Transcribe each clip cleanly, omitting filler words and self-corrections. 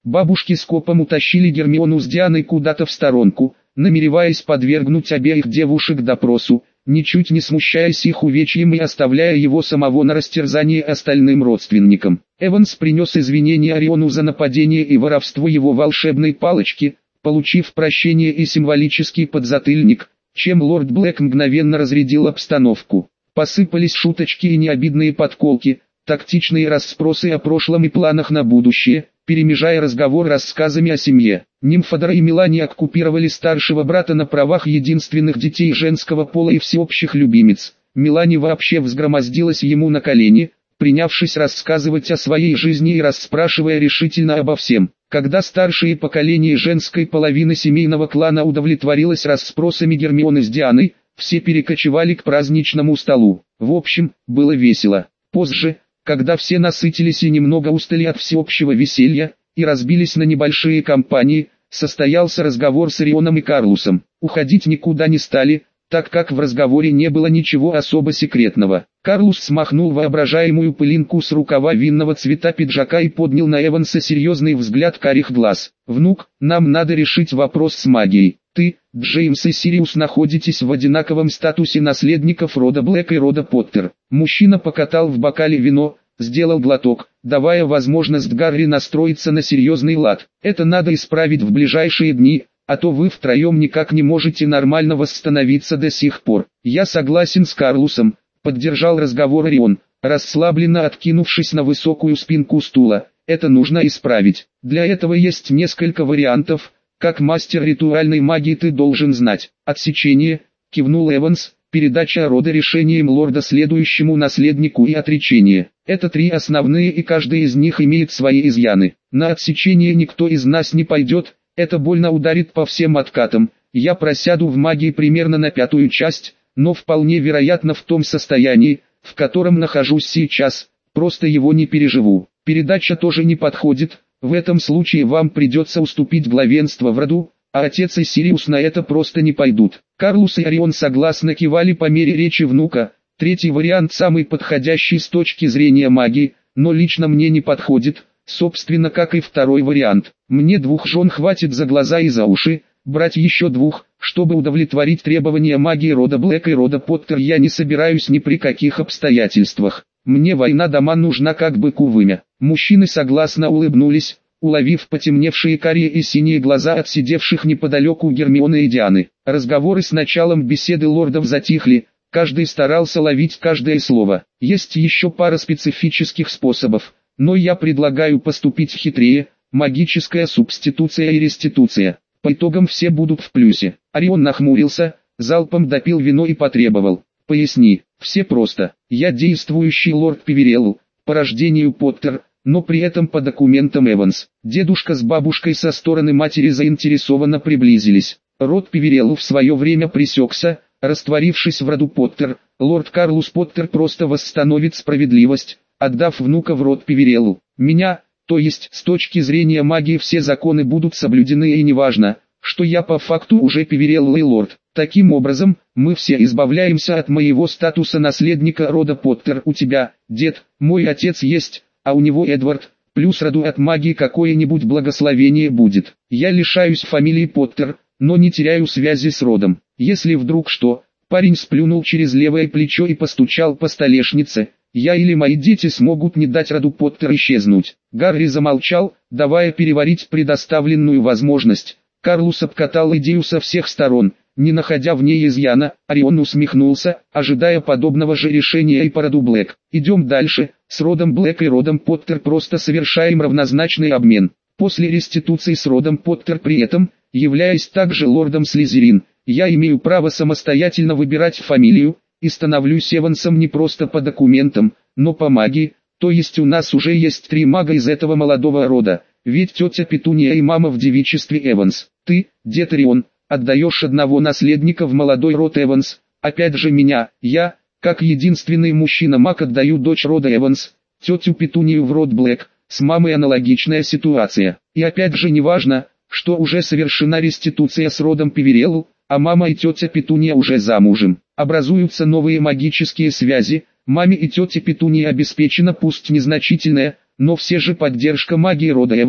Бабушки скопом утащили Гермиону с Дианой куда-то в сторонку, намереваясь подвергнуть обеих девушек допросу, ничуть не смущаясь их увечьем и оставляя его самого на растерзание остальным родственникам. Эванс принес извинения Ориону за нападение и воровство его волшебной палочки, получив прощение и символический подзатыльник, чем лорд Блэк мгновенно разрядил обстановку. Посыпались шуточки и необидные подколки, тактичные расспросы о прошлом и планах на будущее, перемежая разговор рассказами о семье. Нимфодора и Мелания оккупировали старшего брата на правах единственных детей женского пола и всеобщих любимец. Мелания вообще взгромоздилась ему на колени, принявшись рассказывать о своей жизни и расспрашивая решительно обо всем. Когда старшее поколение женской половины семейного клана удовлетворилось расспросами Гермионы с Дианой, все перекочевали к праздничному столу. В общем, было весело. Позже, когда все насытились и немного устали от всеобщего веселья, и разбились на небольшие компании, состоялся разговор с Орионом и Карлусом. Уходить никуда не стали, так как в разговоре не было ничего особо секретного. Карлус смахнул воображаемую пылинку с рукава винного цвета пиджака и поднял на Эванса серьезный взгляд карих глаз. «Внук, нам надо решить вопрос с магией. Ты, Джеймс и Сириус находитесь в одинаковом статусе наследников рода Блэк и рода Поттер». Мужчина покатал в бокале вино, сделал глоток, давая возможность Гарри настроиться на серьезный лад. «Это надо исправить в ближайшие дни, а то вы втроем никак не можете нормально восстановиться до сих пор». «Я согласен с Карлусом», — поддержал разговор Орион, расслабленно откинувшись на высокую спинку стула. «Это нужно исправить. Для этого есть несколько вариантов. Как мастер ритуальной магии ты должен знать. Отсечение», — кивнул Эванс, «передача рода решением лорда следующему наследнику и отречение. Это три основные, и каждый из них имеет свои изъяны. На отсечение никто из нас не пойдет, это больно ударит по всем откатам. Я просяду в магии примерно на 5-ю часть, но вполне вероятно в том состоянии, в котором нахожусь сейчас, просто его не переживу. Передача тоже не подходит, в этом случае вам придется уступить главенство в роду, а отец и Сириус на это просто не пойдут». Карлус и Орион согласно кивали по мере речи внука. «Третий вариант самый подходящий с точки зрения магии, но лично мне не подходит, собственно как и второй вариант. Мне 2 жен хватит за глаза и за уши, брать еще 2, чтобы удовлетворить требования магии рода Блэк и рода Поттер я не собираюсь ни при каких обстоятельствах. Мне война дома нужна как быку вымя». Мужчины согласно улыбнулись, уловив потемневшие карие и синие глаза от сидевших неподалеку Гермионы и Дианы. Разговоры с началом беседы лордов затихли, каждый старался ловить каждое слово. «Есть еще пара специфических способов, но я предлагаю поступить хитрее: магическая субституция и реституция. По итогам все будут в плюсе». Орион нахмурился, залпом допил вино и потребовал: «Поясни». «Все просто. Я действующий лорд Певерелл, по рождению Поттер, но при этом по документам Эванс». Дедушка с бабушкой со стороны матери заинтересованно приблизились. Род Певерелл в свое время пресекся, растворившись в роду Поттер. Лорд Карлус Поттер просто восстановит справедливость, отдав внука в род Певерелл. Меня, то есть с точки зрения магии все законы будут соблюдены, и неважно, что я по факту уже Певереллый лорд. Таким образом, мы все избавляемся от моего статуса наследника рода Поттер. У тебя, дед, мой отец есть, а у него Эдвард, плюс роду от магии какое-нибудь благословение будет. Я лишаюсь фамилии Поттер, но не теряю связи с родом. Если вдруг что...» Парень сплюнул через левое плечо и постучал по столешнице. «Я или мои дети смогут не дать роду Поттер исчезнуть». Гарри замолчал, давая переварить предоставленную возможность. Карлус обкатал идею со всех сторон, не находя в ней изъяна. Орион усмехнулся, ожидая подобного же решения и по роду Блэк. «Идем дальше, с родом Блэк и родом Поттер просто совершаем равнозначный обмен. После реституции с родом Поттер при этом, являясь также лордом Слизерин, я имею право самостоятельно выбирать фамилию, и становлюсь Эвансом не просто по документам, но по магии, то есть у нас уже есть 3 мага из этого молодого рода, ведь тетя Петуния и мама в девичестве Эванс. Ты, дед Орион, отдаешь одного наследника в молодой род Эванс, опять же меня, я, как единственный мужчина-маг, отдаю дочь рода Эванс, тетю Петунию в род Блэк. С мамой аналогичная ситуация. И опять же неважно, что уже совершена реституция с родом Певерелл, а мама и тетя Петуния уже замужем. Образуются новые магические связи, маме и тете Петунии обеспечена пусть незначительная, но все же поддержка магии рода Эванс.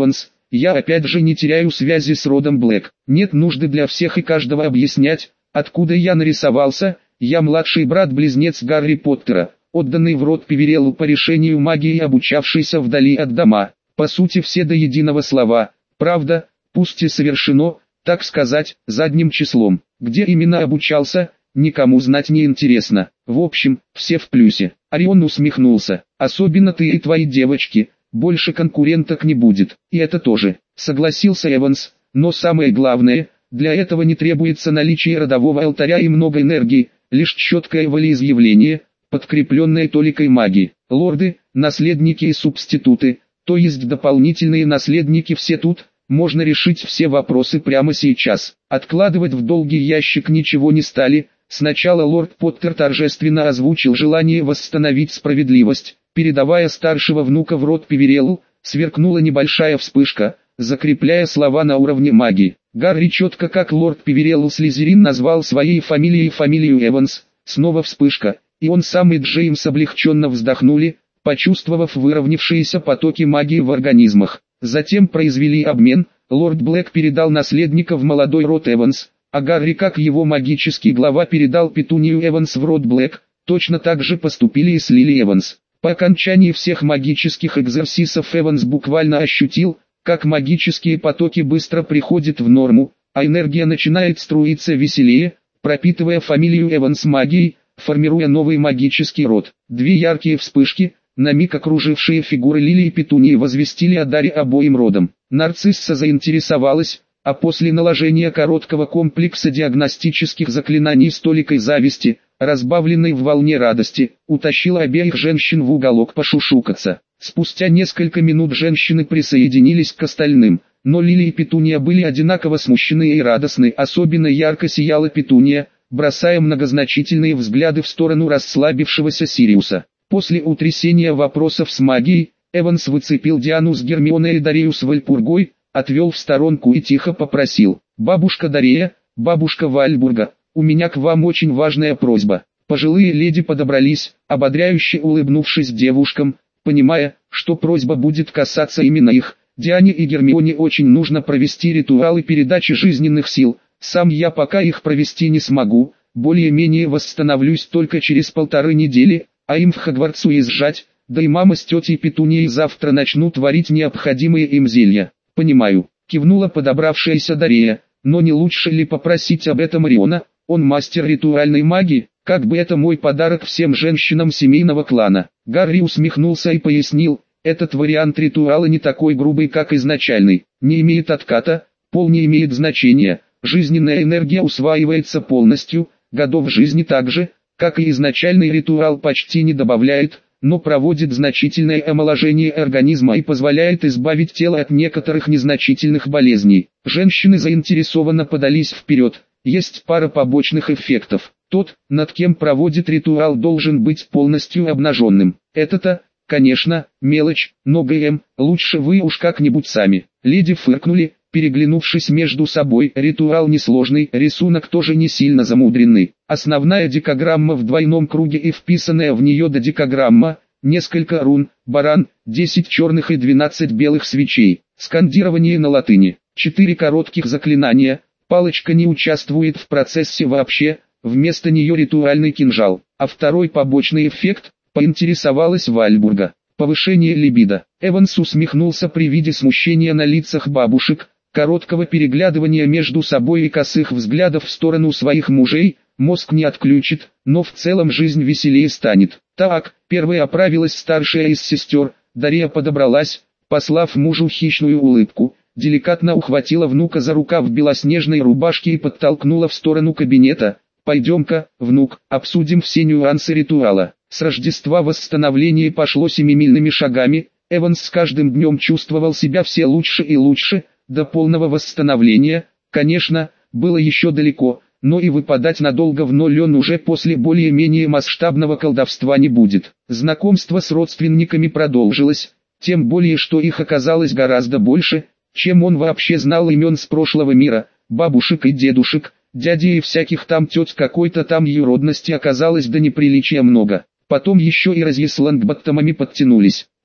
я опять же не теряю связи с родом Блэк. Нет нужды для всех и каждого объяснять, откуда я нарисовался. Я младший брат-близнец Гарри Поттера, отданный в род Певереллу по решению магии и обучавшийся вдали от дома. По сути все до единого слова. Правда, пусть и совершено, так сказать, задним числом. Где именно обучался, никому знать не интересно. В общем, все в плюсе. Орион усмехнулся. Особенно ты и твои девочки. Больше конкуренток не будет. И это тоже, согласился Эванс. Но самое главное, для этого не требуется наличие родового алтаря и много энергии, лишь четкое волеизъявление, подкрепленное толикой магии. Лорды, наследники и субституты, то есть дополнительные наследники, все тут. Можно решить все вопросы прямо сейчас. Откладывать в долгий ящик ничего не стали. Сначала лорд Поттер торжественно озвучил желание восстановить справедливость. Передавая старшего внука в род Певереллу, сверкнула небольшая вспышка, закрепляя слова на уровне магии. Гарри четко как лорд Певереллу Слизерин назвал своей фамилией фамилию Эванс. Снова вспышка, и он сам и Джеймс облегченно вздохнули, почувствовав выровнявшиеся потоки магии в организмах. Затем произвели обмен, лорд Блэк передал наследника в молодой род Эванс, а Гарри как его магический глава передал Петунию Эванс в род Блэк. Точно так же поступили и с Лили Эванс. По окончании всех магических экзерсисов Эванс буквально ощутил, как магические потоки быстро приходят в норму, а энергия начинает струиться веселее, пропитывая фамилию Эванс магией, формируя новый магический род. Две яркие вспышки, на миг окружившие фигуры Лили и Петунии, возвестили о даре обоим родам. Нарцисса заинтересовалась, а после наложения короткого комплекса диагностических заклинаний с толикой зависти, разбавленной в волне радости, утащила обеих женщин в уголок пошушукаться. Спустя несколько минут женщины присоединились к остальным, но Лили и Петуния были одинаково смущены и радостны. Особенно ярко сияла Петуния, бросая многозначительные взгляды в сторону расслабившегося Сириуса. После утрясения вопросов с магией, Эванс выцепил Диану с Гермионой и Дарею с Вальпургой, отвел в сторонку и тихо попросил: «Бабушка Дарея, бабушка Вальбурга, у меня к вам очень важная просьба». Пожилые леди подобрались, ободряюще улыбнувшись девушкам, понимая, что просьба будет касаться именно их. Диане и Гермионе очень нужно провести ритуалы передачи жизненных сил. Сам я пока их провести не смогу, более-менее восстановлюсь только через 1,5 недели, а им в Хогвартс уезжать, да и мама с тетей Петунией завтра начнут варить необходимые им зелья. «Понимаю», — кивнула подобравшаяся Дарея, «но не лучше ли попросить об этом Ориона? Он мастер ритуальной магии, как бы это мой подарок всем женщинам семейного клана». Гарри усмехнулся и пояснил: «Этот вариант ритуала не такой грубый, как изначальный, не имеет отката, пол не имеет значения, жизненная энергия усваивается полностью, годов жизни так же, как и изначальный ритуал, почти не добавляет, но проводит значительное омоложение организма и позволяет избавить тело от некоторых незначительных болезней». Женщины заинтересованно подались вперед. Есть пара побочных эффектов. Тот, над кем проводит ритуал, должен быть полностью обнаженным. Это-то, конечно, мелочь, но лучше вы уж как-нибудь сами. Леди фыркнули, переглянувшись между собой. Ритуал несложный, рисунок тоже не сильно замудренный. Основная декаграмма в двойном круге и вписанная в нее додекаграмма, несколько рун, баран, 10 черных и 12 белых свечей. Скандирование на латыни. 4 коротких заклинания. Палочка не участвует в процессе вообще, вместо нее ритуальный кинжал. А второй побочный эффект, поинтересовалась Вальбурга: повышение либидо. Эванс усмехнулся при виде смущения на лицах бабушек, короткого переглядывания между собой и косых взглядов в сторону своих мужей. Мозг не отключит, но в целом жизнь веселее станет. Так, первой оправилась старшая из сестер. Дарья подобралась, послав мужу хищную улыбку, деликатно ухватила внука за рукав в белоснежной рубашке и подтолкнула в сторону кабинета. «Пойдем-ка, внук, обсудим все нюансы ритуала». С Рождества восстановление пошло семимильными шагами. Эванс с каждым днем чувствовал себя все лучше и лучше. До полного восстановления, конечно, было еще далеко, но и выпадать надолго в ноль он уже после более-менее масштабного колдовства не будет. Знакомство с родственниками продолжилось, тем более что их оказалось гораздо больше, чем он вообще знал имен с прошлого мира. Бабушек и дедушек, дядей и всяких там тет какой-то там юродности оказалось до неприличия много. Потом еще и разъяс с лонгботтомами подтянулись.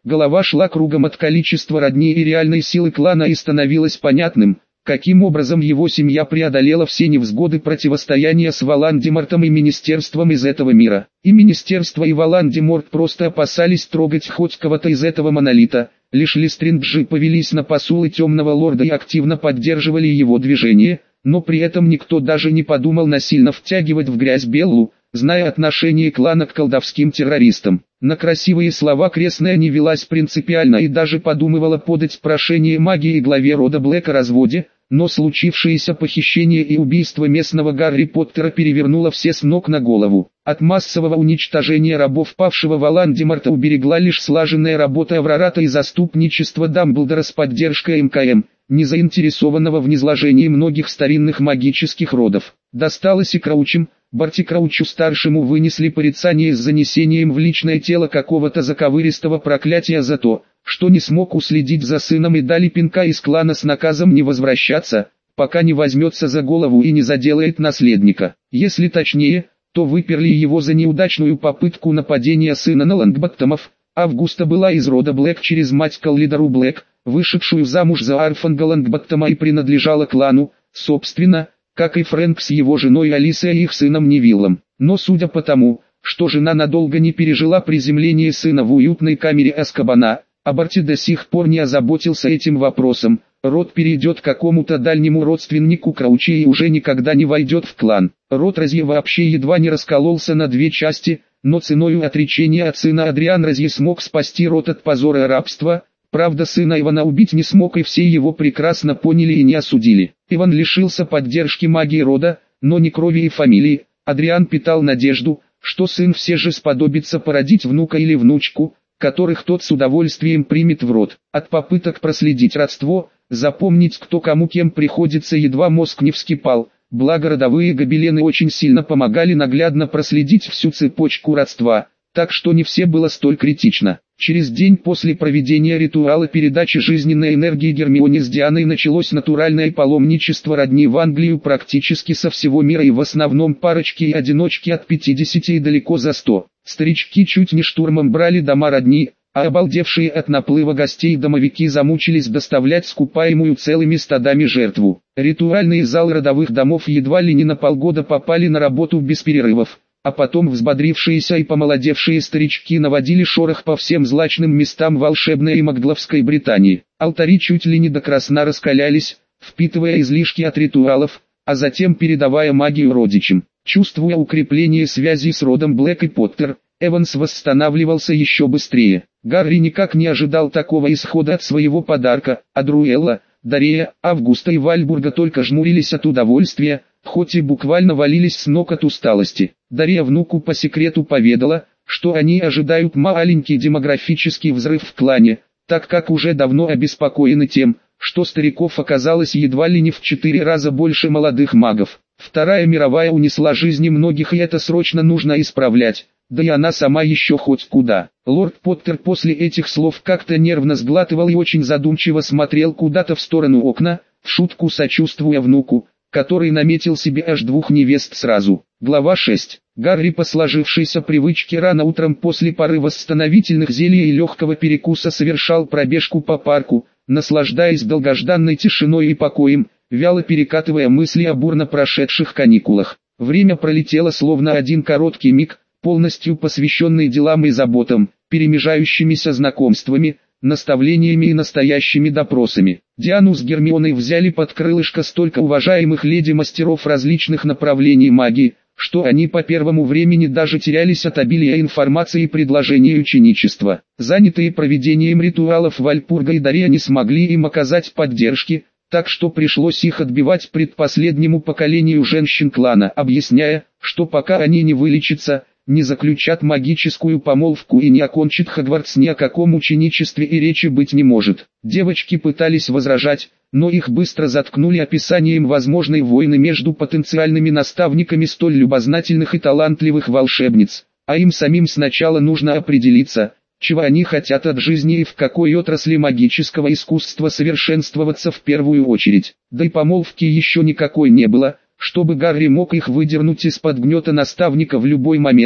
Голова шла кругом от количества родни и реальной силы клана, и становилось понятным, каким образом его семья преодолела все невзгоды противостояния с Волан-де-Мортом и Министерством из этого мира. И Министерство, и Волан-де-Морт просто опасались трогать хоть кого-то из этого монолита. Лишь Листринджи повелись на посулы Темного Лорда и активно поддерживали его движение, но при этом никто даже не подумал насильно втягивать в грязь Беллу, зная отношение клана к колдовским террористам. На красивые слова крестная не велась принципиально и даже подумывала подать прошение магии главе рода Блэк о разводе, но случившееся похищение и убийство местного Гарри Поттера перевернуло все с ног на голову. От массового уничтожения рабов павшего Волан-де-Морта уберегла лишь слаженная работа Аврората и заступничество Дамблдора с поддержкой МКМ, не заинтересованного в низложении многих старинных магических родов. Досталось и Краучам. Барти Краучу-старшему вынесли порицание с занесением в личное тело какого-то заковыристого проклятия за то, что не смог уследить за сыном, и дали пинка из клана с наказом не возвращаться, пока не возьмется за голову и не заделает наследника. Если точнее, то выперли его за неудачную попытку нападения сына на Лонгботтомов. Августа была из рода Блэк через мать Каллидору Блэк, вышедшую замуж за Арфанга Лонгботтома, и принадлежала клану, собственно, как и Фрэнк с его женой Алисой и их сыном Невиллом. Но судя по тому, что жена надолго не пережила приземление сына в уютной камере Азкабана, а Барти до сих пор не озаботился этим вопросом, род перейдет к какому-то дальнему родственнику Краучи и уже никогда не войдет в клан. Род Розье вообще едва не раскололся на две части, но ценою отречения от сына Адриан Розье смог спасти род от позора и рабства. Правда, сына Ивана убить не смог, и все его прекрасно поняли и не осудили. Иван лишился поддержки магии рода, но не крови и фамилии. Адриан питал надежду, что сын все же сподобится породить внука или внучку, которых тот с удовольствием примет в род. От попыток проследить родство, запомнить кто кому кем приходится, едва мозг не вскипал. Благо родовые гобелены очень сильно помогали наглядно проследить всю цепочку родства, так что не все было столь критично. Через день после проведения ритуала передачи жизненной энергии Гермионе с Дианой началось натуральное паломничество родни в Англию практически со всего мира, и в основном парочки и одиночки от 50 и далеко за 100. Старички чуть не штурмом брали дома родни, а обалдевшие от наплыва гостей домовики замучились доставлять скупаемую целыми стадами жертву. Ритуальные залы родовых домов едва ли не на полгода попали на работу без перерывов. А потом взбодрившиеся и помолодевшие старички наводили шорох по всем злачным местам волшебной и магловской Британии. Алтари чуть ли не до красна раскалялись, впитывая излишки от ритуалов, а затем передавая магию родичам. Чувствуя укрепление связи с родом Блэк и Поттер, Эванс восстанавливался еще быстрее. Гарри никак не ожидал такого исхода от своего подарка, а Друэлла, Дарея, Августа и Вальбурга только жмурились от удовольствия, хоть и буквально валились с ног от усталости. Дарья внуку по секрету поведала, что они ожидают маленький демографический взрыв в клане, так как уже давно обеспокоены тем, что стариков оказалось едва ли не в 4 раза больше молодых магов. Вторая мировая унесла жизни многих, и это срочно нужно исправлять, да и она сама еще хоть куда. Лорд Поттер после этих слов как-то нервно сглатывал и очень задумчиво смотрел куда-то в сторону окна, в шутку сочувствуя внуку, который наметил себе аж 2 невест сразу. Глава 6. Гарри по сложившейся привычке рано утром после пары восстановительных зелий и легкого перекуса совершал пробежку по парку, наслаждаясь долгожданной тишиной и покоем, вяло перекатывая мысли о бурно прошедших каникулах. Время пролетело словно один короткий миг, полностью посвященный делам и заботам, перемежающимися знакомствами, наставлениями и настоящими допросами. Диану с Гермионой взяли под крылышко столько уважаемых леди-мастеров различных направлений магии, что они по первому времени даже терялись от обилия информации и предложений ученичества. Занятые проведением ритуалов Вальпурга и Дарья не смогли им оказать поддержки, так что пришлось их отбивать предпоследнему поколению женщин клана, объясняя, что пока они не вылечатся, не заключат магическую помолвку и не окончат Хогвартс, ни о каком ученичестве и речи быть не может. Девочки пытались возражать, но их быстро заткнули описанием возможной войны между потенциальными наставниками столь любознательных и талантливых волшебниц, а им самим сначала нужно определиться, чего они хотят от жизни и в какой отрасли магического искусства совершенствоваться в первую очередь. Да и помолвки еще никакой не было, чтобы Гарри мог их выдернуть из-под гнета наставника в любой момент,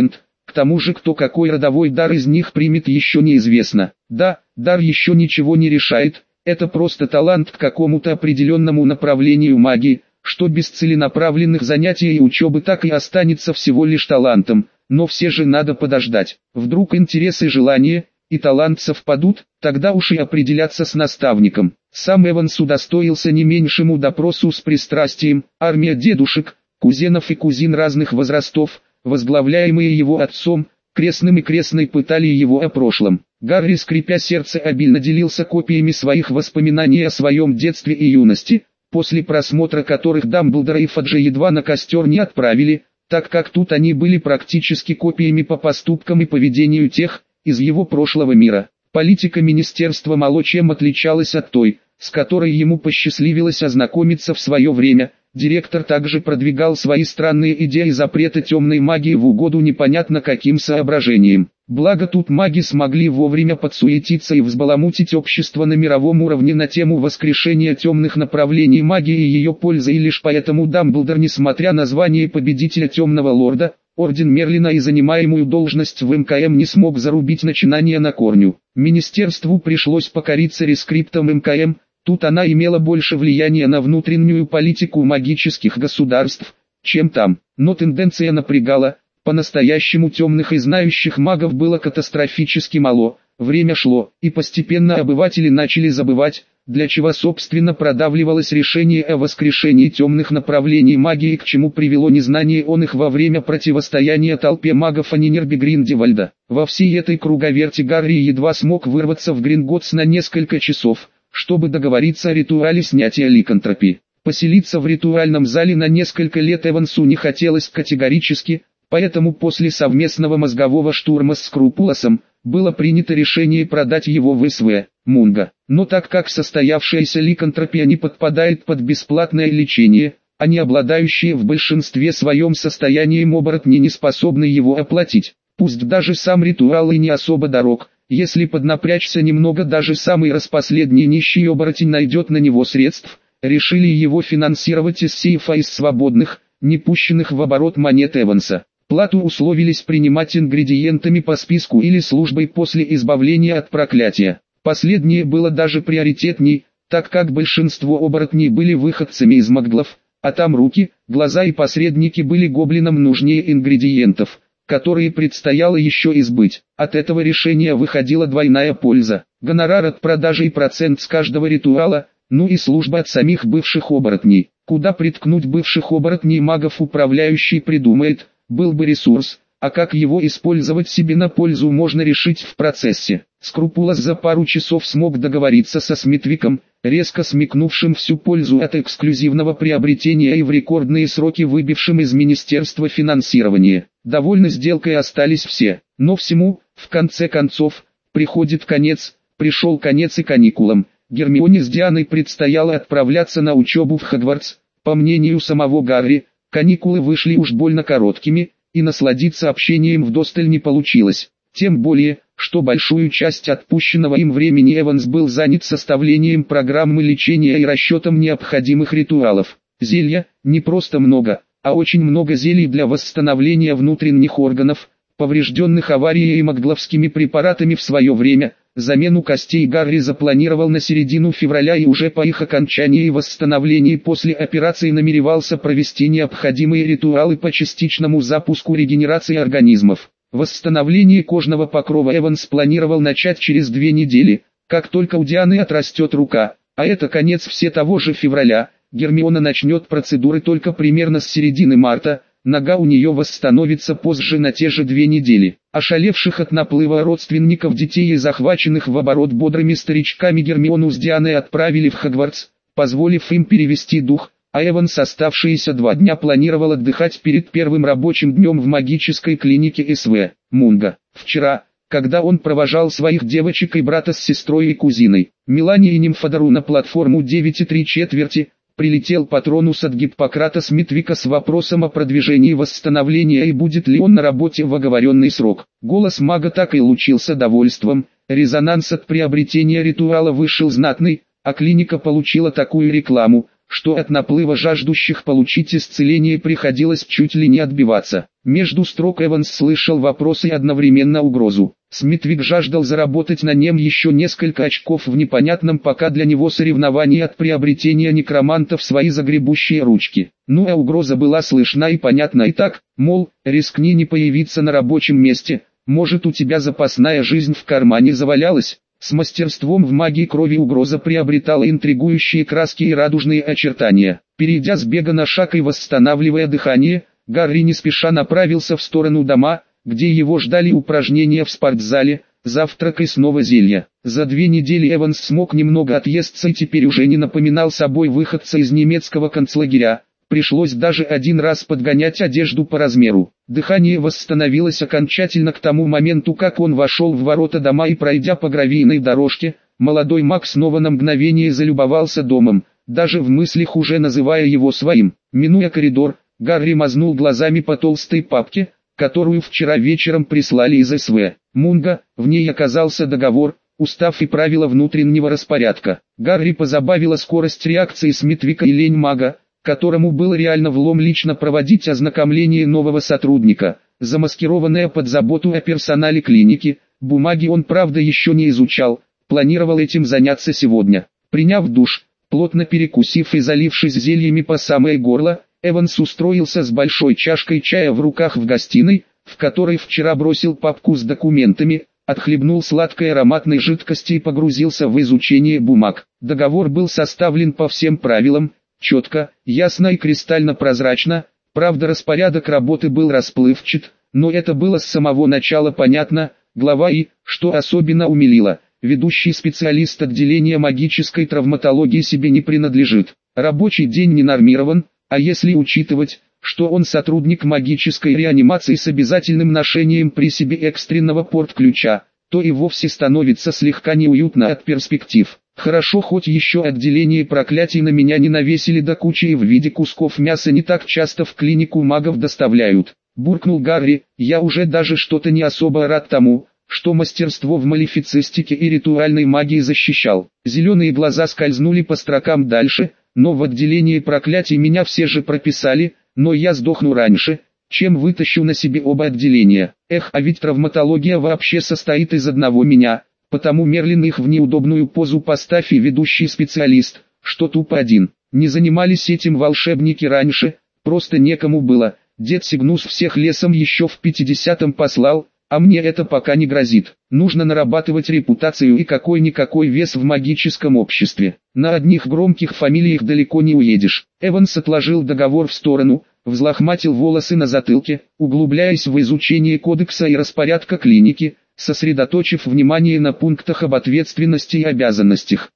К тому же кто какой родовой дар из них примет еще неизвестно. Да, дар еще ничего не решает, это просто талант к какому-то определенному направлению магии, что без целенаправленных занятий и учебы так и останется всего лишь талантом, но все же надо подождать. Вдруг интересы, желания и талант совпадут, тогда уж и определяться с наставником. Сам Эванс удостоился не меньшему допросу с пристрастием. Армия дедушек, кузенов и кузин разных возрастов, возглавляемые его отцом, крестным и крестной, пытали его о прошлом. Гарри, скрипя сердце, обильно делился копиями своих воспоминаний о своем детстве и юности, после просмотра которых Дамблдора и Фаджа едва на костер не отправили, так как тут они были практически копиями по поступкам и поведению тех из его прошлого мира. Политика министерства мало чем отличалась от той, с которой ему посчастливилось ознакомиться в свое время. Директор также продвигал свои странные идеи запрета темной магии в угоду непонятно каким соображениям. Благо тут маги смогли вовремя подсуетиться и взбаламутить общество на мировом уровне на тему воскрешения темных направлений магии и ее пользы, и лишь поэтому Дамблдор, несмотря на звание победителя Темного Лорда, Орден Мерлина и занимаемую должность в МКМ не смог зарубить начинание на корню. Министерству пришлось покориться рескриптам МКМ. Тут она имела больше влияния на внутреннюю политику магических государств, чем там. Но тенденция напрягала, по-настоящему темных и знающих магов было катастрофически мало. Время шло, и постепенно обыватели начали забывать, для чего собственно продавливалось решение о воскрешении темных направлений магии, к чему привело незнание он их во время противостояния толпе магов Анинерби Гриндевальда. Во всей этой круговерти Гарри едва смог вырваться в Гринготтс на несколько часов, чтобы договориться о ритуале снятия ликантропии. Поселиться в ритуальном зале на несколько лет Эвансу не хотелось категорически, поэтому после совместного мозгового штурма с Скрупулосом было принято решение продать его в СВ Мунга. Но так как состоявшаяся ликантропия не подпадает под бесплатное лечение, а не обладающие в большинстве своем состоянием оборотни не способны его оплатить, пусть даже сам ритуал и не особо дорог, если поднапрячься немного, даже самый распоследний нищий оборотень найдет на него средств, решили его финансировать из сейфа из свободных, не пущенных в оборот монет Эванса. Плату условились принимать ингредиентами по списку или службой после избавления от проклятия. Последнее было даже приоритетней, так как большинство оборотней были выходцами из маглов, а там руки, глаза и посредники были гоблинам нужнее ингредиентов, которые предстояло еще избыть. От этого решения выходила двойная польза: гонорар от продажи и процент с каждого ритуала, ну и служба от самих бывших оборотней. Куда приткнуть бывших оборотней магов управляющий придумает, был бы ресурс, а как его использовать себе на пользу можно решить в процессе. Скрупулос за пару часов смог договориться со Смитвиком, резко смекнувшим всю пользу от эксклюзивного приобретения и в рекордные сроки выбившим из министерства финансирование. Довольны сделкой остались все, но всему, в конце концов, приходит конец, пришел конец и каникулам. Гермионе с Дианой предстояло отправляться на учебу в Хогвартс. По мнению самого Гарри, каникулы вышли уж больно короткими, и насладиться общением вдосталь не получилось. Тем более, что большую часть отпущенного им времени Эванс был занят составлением программы лечения и расчетом необходимых ритуалов. Зелья, не просто много, а очень много зелий для восстановления внутренних органов, поврежденных аварией и магловскими препаратами в свое время. Замену костей Гарри запланировал на середину февраля и уже по их окончании и восстановлении после операции намеревался провести необходимые ритуалы по частичному запуску регенерации организмов. Восстановление кожного покрова Эванс планировал начать через 2 недели, как только у Дианы отрастет рука, а это конец все того же февраля. Гермиона начнет процедуры только примерно с середины марта. Нога у нее восстановится позже на те же 2 недели. Ошалевших от наплыва родственников детей и захваченных в оборот бодрыми старичками Гермиону с Дианой отправили в Хогвартс, позволив им перевести дух, а Эванс оставшиеся 2 дня планировал отдыхать перед первым рабочим днем в магической клинике СВ Мунга. Вчера, когда он провожал своих девочек и брата с сестрой и кузиной, Мелани и Нимфодору на платформу 9,75, прилетел Патронус от Гиппократа Смитвика с вопросом о продвижении восстановления и будет ли он на работе в оговоренный срок. Голос мага так и лучился довольством, резонанс от приобретения ритуала вышел знатный, а клиника получила такую рекламу, что от наплыва жаждущих получить исцеление приходилось чуть ли не отбиваться. Между строк Эванс слышал вопросы и одновременно угрозу. Смитвик жаждал заработать на нем еще несколько очков в непонятном пока для него соревновании от приобретения некроманта в свои загребущие ручки. Ну а угроза была слышна и понятна и так, мол, рискни не появиться на рабочем месте, может у тебя запасная жизнь в кармане завалялась. С мастерством в магии крови угроза приобретала интригующие краски и радужные очертания. Перейдя с бега на шаг и восстанавливая дыхание, Гарри не спеша направился в сторону дома, где его ждали упражнения в спортзале, завтрак и снова зелья. За 2 недели Эванс смог немного отъесться и теперь уже не напоминал собой выходца из немецкого концлагеря. Пришлось даже один раз подгонять одежду по размеру. Дыхание восстановилось окончательно к тому моменту, как он вошел в ворота дома и, пройдя по гравийной дорожке, молодой маг снова на мгновение залюбовался домом, даже в мыслях уже называя его своим. Минуя коридор, Гарри мазнул глазами по толстой папке, которую вчера вечером прислали из СВ. Мунга, в ней оказался договор, устав и правила внутреннего распорядка. Гарри позабавила скорость реакции Смитвика и лень мага, которому было реально влом лично проводить ознакомление нового сотрудника, замаскированное под заботу о персонале клиники. Бумаги он правда еще не изучал, планировал этим заняться сегодня. Приняв душ, плотно перекусив и залившись зельями по самое горло, Эванс устроился с большой чашкой чая в руках в гостиной, в которой вчера бросил папку с документами, отхлебнул сладкой ароматной жидкости и погрузился в изучение бумаг. Договор был составлен по всем правилам, четко, ясно и кристально прозрачно, правда распорядок работы был расплывчат, но это было с самого начала понятно. Глава И, что особенно умилило, ведущий специалист отделения магической травматологии себе не принадлежит. Рабочий день не нормирован, а если учитывать, что он сотрудник магической реанимации с обязательным ношением при себе экстренного портключа, то и вовсе становится слегка неуютно от перспектив. Хорошо хоть еще отделение проклятий на меня не навесили до кучи и в виде кусков мяса не так часто в клинику магов доставляют. Буркнул Гарри, я уже даже что-то не особо рад тому, что мастерство в малефицистике и ритуальной магии защищал. Зеленые глаза скользнули по строкам дальше, но в отделении проклятий меня все же прописали, но я сдохну раньше, чем вытащу на себе оба отделения. Эх, а ведь травматология вообще состоит из одного меня, потому Мерлин их в неудобную позу поставь и ведущий специалист, что тупо один. Не занимались этим волшебники раньше, просто некому было. Дед Сигнус всех лесом еще в 50-м послал, а мне это пока не грозит. Нужно нарабатывать репутацию и какой-никакой вес в магическом обществе. На одних громких фамилиях далеко не уедешь. Эванс отложил договор в сторону, взлохматил волосы на затылке, углубляясь в изучение кодекса и распорядка клиники, сосредоточив внимание на пунктах об ответственности и обязанностях.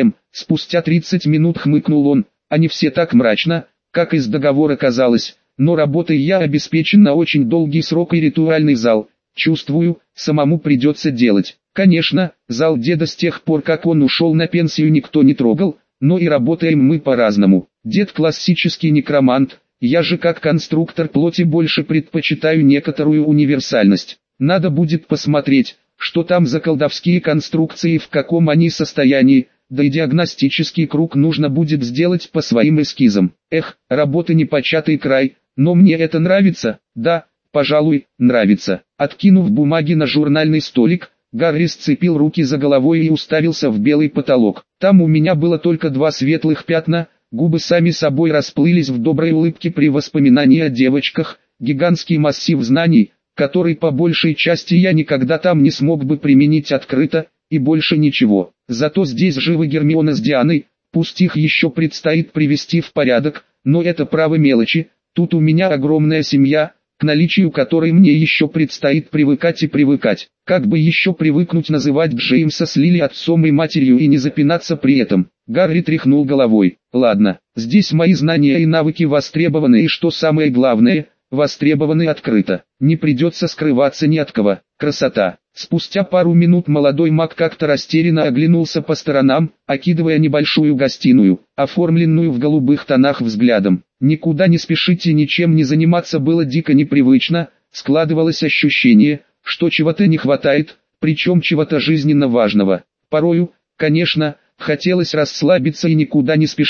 Спустя 30 минут хмыкнул он, они все так мрачно, как из договора казалось, но работой я обеспечен на очень долгий срок и ритуальный зал. Чувствую, самому придется делать. Конечно, зал деда с тех пор как он ушел на пенсию никто не трогал, но и работаем мы по-разному. Дед классический некромант, я же как конструктор плоти больше предпочитаю некоторую универсальность. Надо будет посмотреть, что там за колдовские конструкции и в каком они состоянии, да и диагностический круг нужно будет сделать по своим эскизам. Эх, работа непочатый край, но мне это нравится, да, пожалуй, нравится. Откинув бумаги на журнальный столик, Гарри сцепил руки за головой и уставился в белый потолок. Там у меня было только 2 светлых пятна, губы сами собой расплылись в доброй улыбке при воспоминании о девочках, гигантский массив знаний, который по большей части я никогда там не смог бы применить открыто, и больше ничего. Зато здесь живы Гермиона с Дианой, пусть их еще предстоит привести в порядок, но это право мелочи, тут у меня огромная семья, к наличию которой мне еще предстоит привыкать и привыкать. Как бы еще привыкнуть называть Джеймса с Лили отцом и матерью и не запинаться при этом? Гарри тряхнул головой. Ладно, здесь мои знания и навыки востребованы и что самое главное, востребованы открыто. Не придется скрываться ни от кого. Красота. Спустя пару минут молодой маг как-то растерянно оглянулся по сторонам, окидывая небольшую гостиную, оформленную в голубых тонах взглядом. Никуда не спешить и ничем не заниматься было дико непривычно, складывалось ощущение, что чего-то не хватает, причем чего-то жизненно важного. Порою, конечно, хотелось расслабиться и никуда не спешить,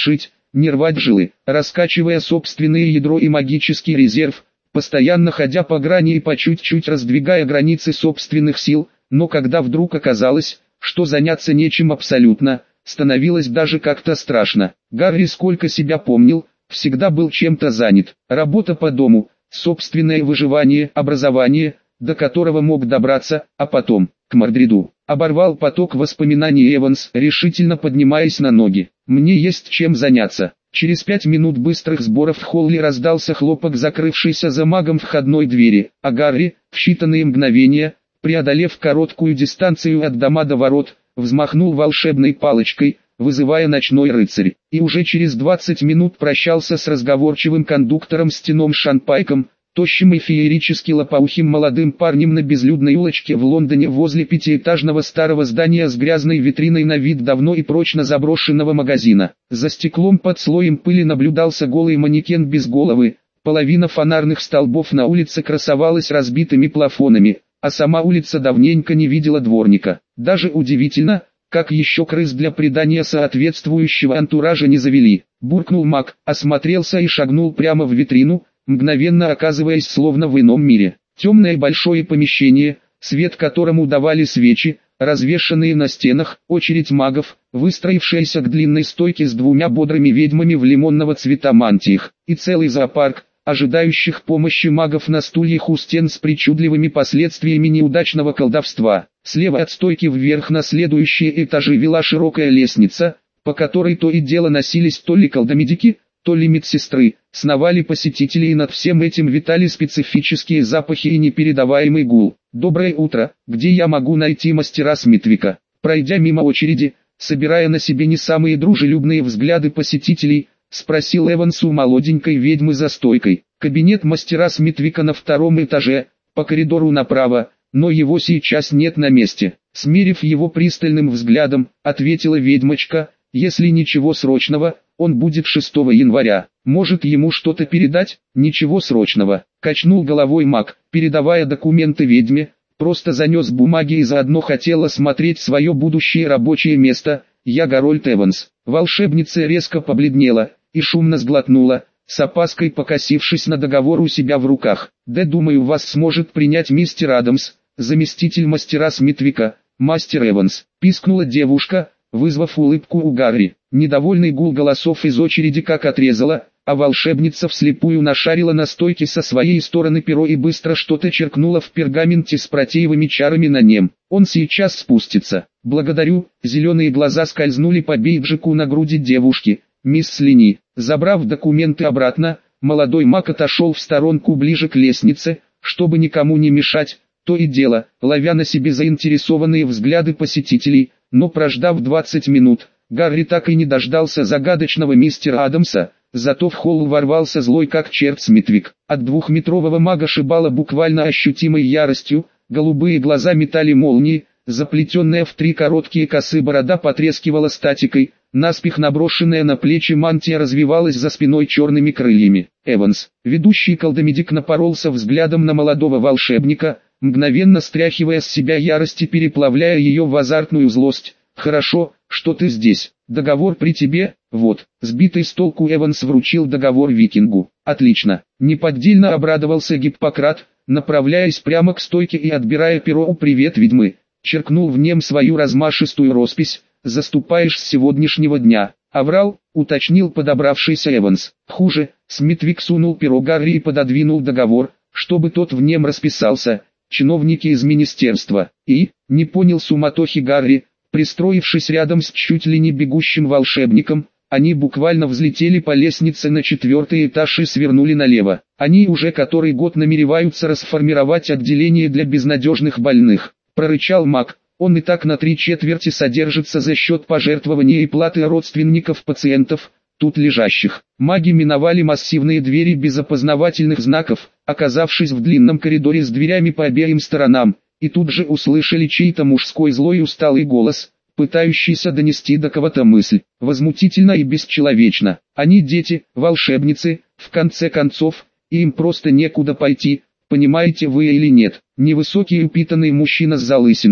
не рвать жилы, раскачивая собственное ядро и магический резерв, постоянно ходя по грани и по чуть-чуть раздвигая границы собственных сил, но когда вдруг оказалось, что заняться нечем абсолютно, становилось даже как-то страшно. Гарри, сколько себя помнил, всегда был чем-то занят. Работа по дому, собственное выживание, образование, до которого мог добраться, а потом, к Мордреду. Оборвал поток воспоминаний Эванс, решительно поднимаясь на ноги. «Мне есть чем заняться». Через 5 минут быстрых сборов в холле раздался хлопок закрывшейся за магом входной двери, а Гарри, в считанные мгновения, преодолев короткую дистанцию от дома до ворот, взмахнул волшебной палочкой, вызывая ночной рыцарь, и уже через 20 минут прощался с разговорчивым кондуктором Стеном Шанпайком, тощим и феерически лопоухим молодым парнем на безлюдной улочке в Лондоне возле пятиэтажного старого здания с грязной витриной на вид давно и прочно заброшенного магазина. За стеклом под слоем пыли наблюдался голый манекен без головы, половина фонарных столбов на улице красовалась разбитыми плафонами, а сама улица давненько не видела дворника. Даже удивительно, как еще крыс для придания соответствующего антуража не завели. Буркнул маг, осмотрелся и шагнул прямо в витрину, мгновенно оказываясь словно в ином мире. Темное большое помещение, свет которому давали свечи, развешанные на стенах, очередь магов, выстроившаяся к длинной стойке с 2 бодрыми ведьмами в лимонного цвета мантиях, и целый зоопарк, ожидающих помощи магов на стульях у стен с причудливыми последствиями неудачного колдовства. Слева от стойки вверх на следующие этажи вела широкая лестница, по которой то и дело носились то ли колдомедики, то ли медсестры, сновали посетители, и над всем этим витали специфические запахи и непередаваемый гул. «Доброе утро, где я могу найти мастера Смитвика?» Пройдя мимо очереди, собирая на себе не самые дружелюбные взгляды посетителей, спросил Эванс у молоденькой ведьмы за стойкой. «Кабинет мастера Смитвика на 2-м этаже, по коридору направо, но его сейчас нет на месте». Смирив его пристальным взглядом, ответила ведьмочка: «Если ничего срочного, он будет 6 января. Может, ему что-то передать?» «Ничего срочного», — качнул головой маг, передавая документы ведьме, «просто занес бумаги и заодно хотел осмотреть свое будущее рабочее место. Я Гарольд Эванс». Волшебница резко побледнела и шумно сглотнула, с опаской покосившись на договор у себя в руках. «Да, думаю, вас сможет принять мистер Адамс, заместитель мастера Смитвика, мастер Эванс», — пискнула девушка, вызвав улыбку у Гарри. Недовольный гул голосов из очереди как отрезала, а волшебница вслепую нашарила на стойке со своей стороны перо и быстро что-то черкнула в пергаменте с протеевыми чарами на нем. «Он сейчас спустится». «Благодарю». Зеленые глаза скользнули по бейджику на груди девушки. «Мисс Лини». Забрав документы обратно, молодой маг отошел в сторонку ближе к лестнице, чтобы никому не мешать, то и дело, ловя на себе заинтересованные взгляды посетителей, но прождав 20 минут, Гарри так и не дождался загадочного мистера Адамса, зато в холл ворвался злой как черт Смитвик. От 2-метрового мага шибало буквально ощутимой яростью, голубые глаза метали молнии, заплетенная в 3 короткие косы борода потрескивала статикой, наспех наброшенная на плечи мантия развивалась за спиной черными крыльями. Эванс, ведущий колдомедик, напоролся взглядом на молодого волшебника, мгновенно стряхивая с себя ярость и переплавляя ее в азартную злость. «Хорошо, что ты здесь. Договор при тебе?» «Вот». Сбитый с толку Эванс вручил договор викингу. «Отлично». Неподдельно обрадовался Гиппократ, направляясь прямо к стойке и отбирая перо у «Привет, ведьмы». Черкнул в нем свою размашистую роспись: «Заступаешь с сегодняшнего дня». «Аврал», уточнил подобравшийся Эванс. «Хуже». Смитвик сунул перо Гарри и пододвинул договор, чтобы тот в нем расписался. «Чиновники из министерства». «И?» — не понял суматохи Гарри. Пристроившись рядом с чуть ли не бегущим волшебником, они буквально взлетели по лестнице на 4-й этаж и свернули налево. Они уже который год намереваются расформировать отделение для безнадежных больных, прорычал маг. Он и так на 3/4 содержится за счет пожертвования и платы родственников пациентов, тут лежащих. Маги миновали массивные двери без опознавательных знаков, оказавшись в длинном коридоре с дверями по обеим сторонам, и тут же услышали чей-то мужской злой и усталый голос, пытающийся донести до кого-то мысль. Возмутительно и бесчеловечно. Они дети, волшебницы, в конце концов, и им просто некуда пойти, понимаете вы или нет. Невысокий упитанный мужчина с залысинами,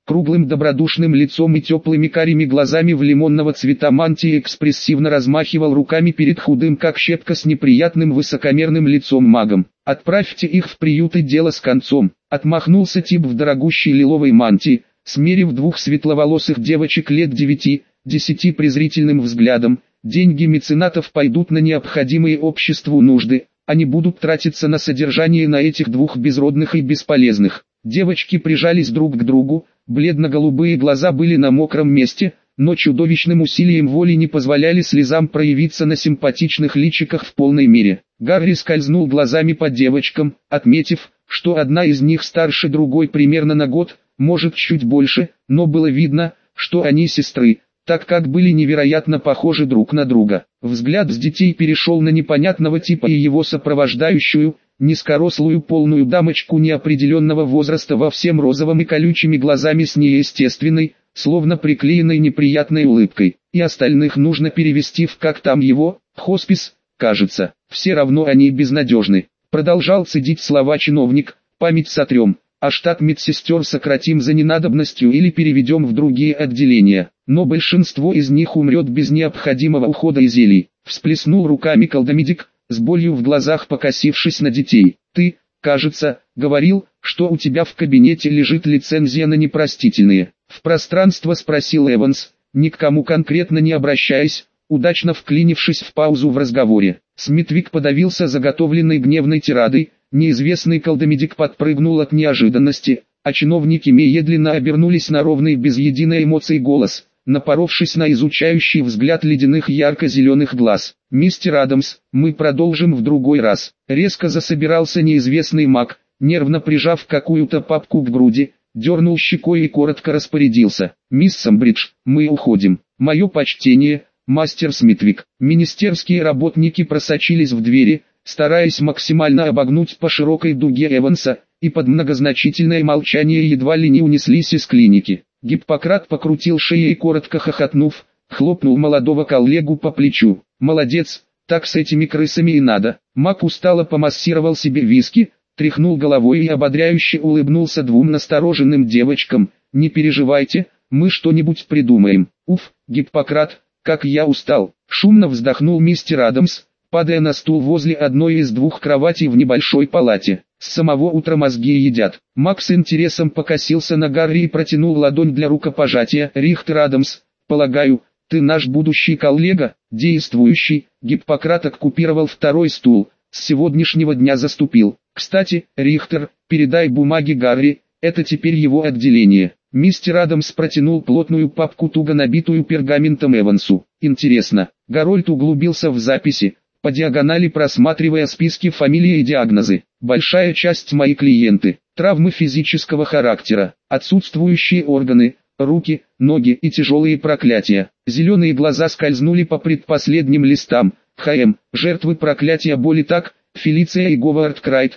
круглым добродушным лицом и теплыми карими глазами в лимонного цвета мантии экспрессивно размахивал руками перед худым как щепка с неприятным высокомерным лицом магом. «Отправьте их в приют и дело с концом», — отмахнулся тип в дорогущей лиловой мантии, смерив двух светловолосых девочек лет 9-10 презрительным взглядом. «Деньги меценатов пойдут на необходимые обществу нужды, они будут тратиться на содержание на этих двух безродных и бесполезных». Девочки прижались друг к другу, бледно-голубые глаза были на мокром месте, но чудовищным усилием воли не позволяли слезам проявиться на симпатичных личиках в полной мере. Гарри скользнул глазами по девочкам, отметив, что одна из них старше другой примерно на год, может чуть больше, но было видно, что они сестры, так как были невероятно похожи друг на друга. Взгляд с детей перешел на непонятного типа и его сопровождающую, низкорослую полную дамочку неопределенного возраста во всем розовом и колючими глазами с неестественной, словно приклеенной неприятной улыбкой. И остальных нужно перевести в как там его, хоспис, кажется. Все равно они безнадежны. Продолжал цедить слова чиновник, память сотрем, а штат медсестер сократим за ненадобностью или переведем в другие отделения. Но большинство из них умрет без необходимого ухода и зелий. Всплеснул руками колдомедик, с болью в глазах покосившись на детей. «Ты, кажется, говорил, что у тебя в кабинете лежит лицензия на непростительные». В пространство спросил Эванс, ни к кому конкретно не обращаясь, удачно вклинившись в паузу в разговоре. Смитвик подавился заготовленной гневной тирадой, неизвестный колдомедик подпрыгнул от неожиданности, а чиновники медленно обернулись на ровный без единой эмоции голос, напоровшись на изучающий взгляд ледяных ярко-зеленых глаз. «Мистер Адамс, мы продолжим в другой раз». Резко засобирался неизвестный маг, нервно прижав какую-то папку к груди, дернул щекой и коротко распорядился. «Мисс Самбридж, мы уходим. Мое почтение, мастер Смитвик». Министерские работники просочились в двери, стараясь максимально обогнуть по широкой дуге Эванса, и под многозначительное молчание едва ли не унеслись из клиники. Гиппократ покрутил шею и коротко хохотнув, хлопнул молодого коллегу по плечу. «Молодец, так с этими крысами и надо». Мак устало помассировал себе виски, тряхнул головой и ободряюще улыбнулся двум настороженным девочкам. «Не переживайте, мы что-нибудь придумаем». «Уф, Гиппократ, как я устал!» Шумно вздохнул мистер Адамс, падая на стул возле одной из двух кроватей в небольшой палате. «С самого утра мозги едят». Мак с интересом покосился на Гарри и протянул ладонь для рукопожатия. «Рихтер Адамс, полагаю, ты наш будущий коллега, действующий». Гиппократ оккупировал второй стул, с сегодняшнего дня заступил. «Кстати, Рихтер, передай бумаги Гарри, это теперь его отделение». Мистер Адамс протянул плотную папку, туго набитую пергаментом Эвансу. «Интересно». Гарольд углубился в записи, по диагонали просматривая списки фамилий и диагнозы. «Большая часть мои клиенты. Травмы физического характера, отсутствующие органы, руки, ноги и тяжелые проклятия». Зеленые глаза скользнули по предпоследним листам. ХМ, жертвы проклятия боли так, Фелиция и Говард Крайт,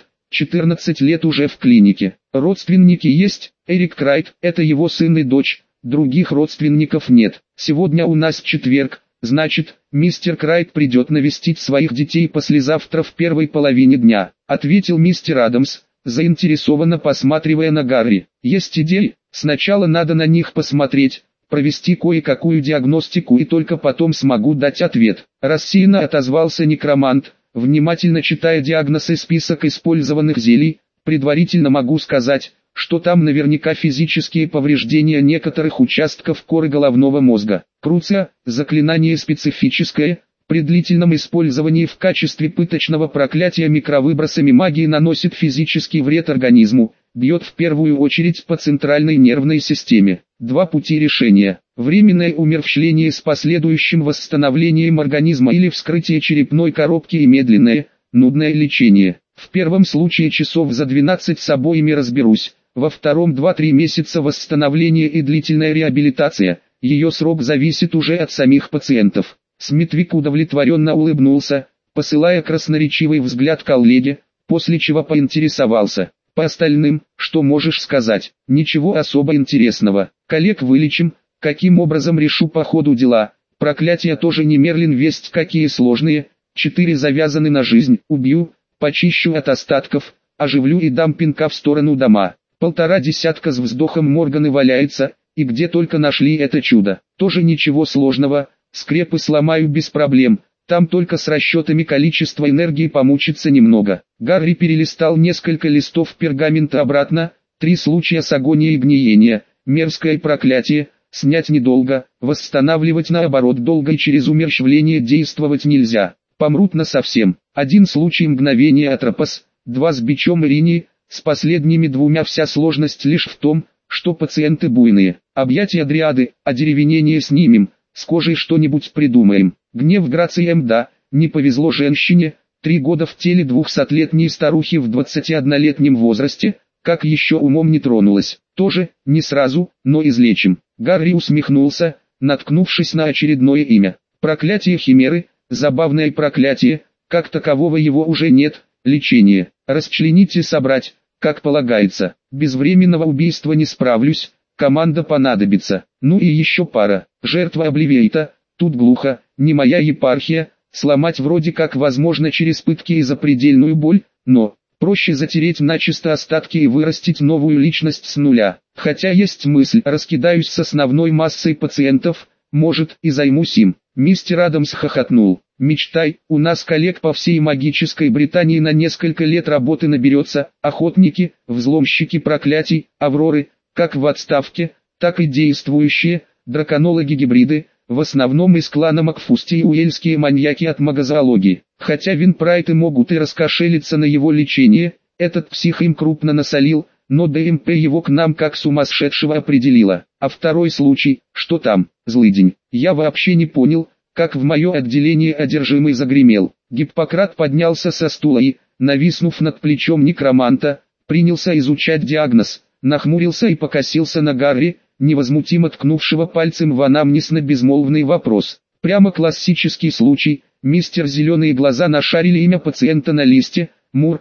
14 лет уже в клинике. Родственники есть, Эрик Крайт, это его сын и дочь, других родственников нет. Сегодня у нас четверг, значит, мистер Крайт придет навестить своих детей послезавтра в первой половине дня, ответил мистер Адамс, заинтересованно посматривая на Гарри. Есть идеи? Сначала надо на них посмотреть, провести кое-какую диагностику и только потом смогу дать ответ. Рассеянно отозвался некромант, внимательно читая диагноз и список использованных зелий. Предварительно могу сказать, что там наверняка физические повреждения некоторых участков коры головного мозга. Круция, заклинание специфическое, при длительном использовании в качестве пыточного проклятия микровыбросами магии наносит физический вред организму, бьет в первую очередь по центральной нервной системе. Два пути решения: временное умерщвление с последующим восстановлением организма или вскрытие черепной коробки и медленное, нудное лечение. В первом случае часов за 12 с обоими разберусь, во втором 2-3 месяца восстановления и длительная реабилитация, ее срок зависит уже от самих пациентов. Смитвик удовлетворенно улыбнулся, посылая красноречивый взгляд коллеге, после чего поинтересовался: «По остальным, что можешь сказать?» «Ничего особо интересного. Коллег вылечим, каким образом решу по ходу дела. Проклятия тоже не Мерлин весть какие сложные, 4 завязаны на жизнь. Убью, почищу от остатков, оживлю и дам пинка в сторону дома». 1,5 десятка с вздохом Морганы валяется, и где только нашли это чудо. Тоже ничего сложного, скрепы сломаю без проблем, там только с расчетами количества энергии помучиться немного. Гарри перелистал несколько листов пергамента обратно, 3 случая с агонией и гниения, мерзкое проклятие, снять недолго, восстанавливать наоборот долго и через умерщвление действовать нельзя, помрут насовсем. 1 случай мгновения атропос, 2 с бичом Иринии, с последними 2 вся сложность лишь в том, что пациенты буйные. Объятия дриады, одеревенение снимем, с кожей что-нибудь придумаем. Гнев Грации МДА, не повезло женщине, 3 года в теле 200-летней старухи в 21-летнем возрасте, как еще умом не тронулась. Тоже, не сразу, но излечим. Гарри усмехнулся, наткнувшись на очередное имя. Проклятие Химеры, забавное проклятие, как такового его уже нет, лечение. Расчленить и собрать, как полагается. Без временного убийства не справлюсь, команда понадобится. Ну и еще пара. Жертва Обливейта, тут глухо, не моя епархия, сломать вроде как возможно через пытки и запредельную боль, но проще затереть начисто остатки и вырастить новую личность с нуля. Хотя есть мысль, раскидаюсь с основной массой пациентов, может и займусь им. Мистер Адамс хохотнул. Мечтай, у нас коллег по всей магической Британии на несколько лет работы наберется, охотники, взломщики проклятий, авроры, как в отставке, так и действующие, драконологи-гибриды, в основном из клана Макфусти и уэльские маньяки от магозоологии. Хотя Винпрайты могут и раскошелиться на его лечение, этот псих им крупно насолил, но ДМП его к нам как сумасшедшего определила. А второй случай, что там, злыдень, я вообще не понял, как в мое отделение одержимый загремел. Гиппократ поднялся со стула и, нависнув над плечом некроманта, принялся изучать диагноз, нахмурился и покосился на Гарри, невозмутимо ткнувшего пальцем в анамнез на безмолвный вопрос. Прямо классический случай, мистер Зеленые глаза нашарили имя пациента на листе, Мур,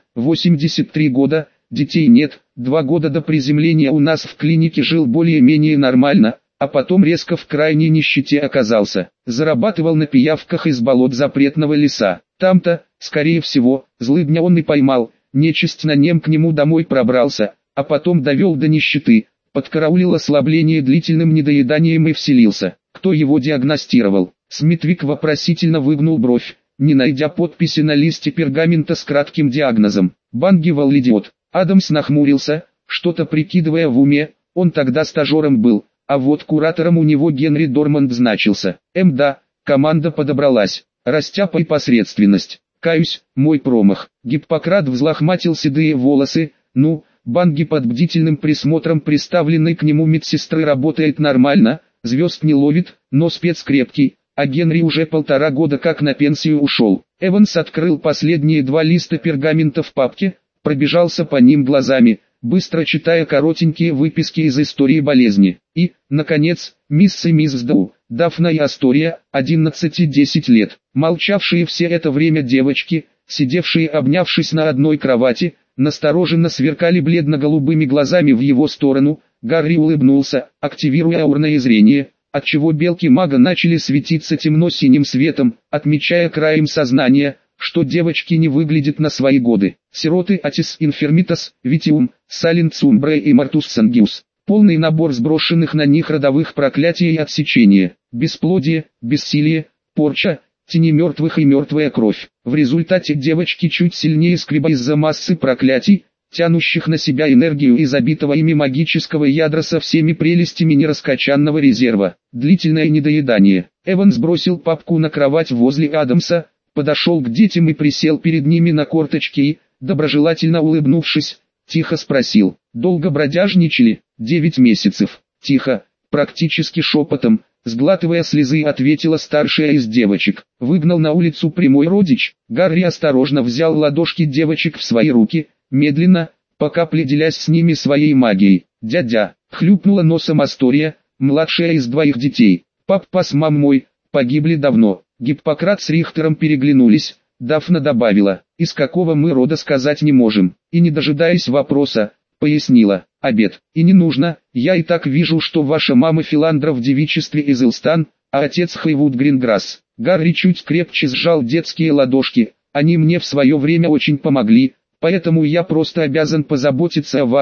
83 года, детей нет, 2 года до приземления у нас в клинике жил более-менее нормально, а потом резко в крайней нищете оказался. Зарабатывал на пиявках из болот запретного леса. Там-то, скорее всего, злыдня он и поймал, нечисть на нем к нему домой пробрался, а потом довел до нищеты, подкараулил ослабление длительным недоеданием и вселился. Кто его диагностировал? Смитвик вопросительно выгнул бровь, не найдя подписи на листе пергамента с кратким диагнозом. Бангивал идиот. Адамс нахмурился, что-то прикидывая в уме, он тогда стажером был. А вот куратором у него Генри Дорманд значился. Да, команда подобралась. Растяпа и посредственность. Каюсь, мой промах. Гиппократ взлохматил седые волосы. Ну, Банги под бдительным присмотром приставленной к нему медсестры работает нормально, звезд не ловит, но спец крепкий, а Генри уже 1,5 года как на пенсию ушел. Эванс открыл последние 2 листа пергамента в папке, пробежался по ним глазами, быстро читая коротенькие выписки из истории болезни. И, наконец, мисс и мисс Доу, Дафна и Астория, 11 и 10 лет, молчавшие все это время девочки, сидевшие обнявшись на одной кровати, настороженно сверкали бледно-голубыми глазами в его сторону. Гарри улыбнулся, активируя аурное зрение, отчего белки мага начали светиться темно-синим светом, отмечая краем сознания, что девочки не выглядят на свои годы. Сироты Атис Инфермитас, Витиум, Салент Сумбре и Мартус Сангиус. Полный набор сброшенных на них родовых проклятий и отсечения. Бесплодие, бессилие, порча, тени мертвых и мертвая кровь. В результате девочки чуть сильнее скреба из-за массы проклятий, тянущих на себя энергию из забитого ими магического ядра со всеми прелестями нераскачанного резерва. Длительное недоедание. Эванс бросил папку на кровать возле Адамса, подошел к детям и присел перед ними на корточки и, доброжелательно улыбнувшись, тихо спросил: «Долго бродяжничали?» 9 месяцев. Тихо, практически шепотом, сглатывая слезы, ответила старшая из девочек. Выгнал на улицу прямой родич. Гарри осторожно взял ладошки девочек в свои руки, медленно, по капле делясь с ними своей магией. «Дядя», — хлюпнула носом Астория, младшая из 2 детей. «Папа с мамой погибли давно». Гиппократ с Рихтером переглянулись. Дафна добавила: «Из какого мы рода сказать не можем». И не дожидаясь вопроса, пояснила: «Обед. И не нужно, я и так вижу, что ваша мама Филандра в девичестве из Илстан, а отец Хайвуд Гринграсс». Гарри чуть крепче сжал детские ладошки. «Они мне в свое время очень помогли, поэтому я просто обязан позаботиться о вас,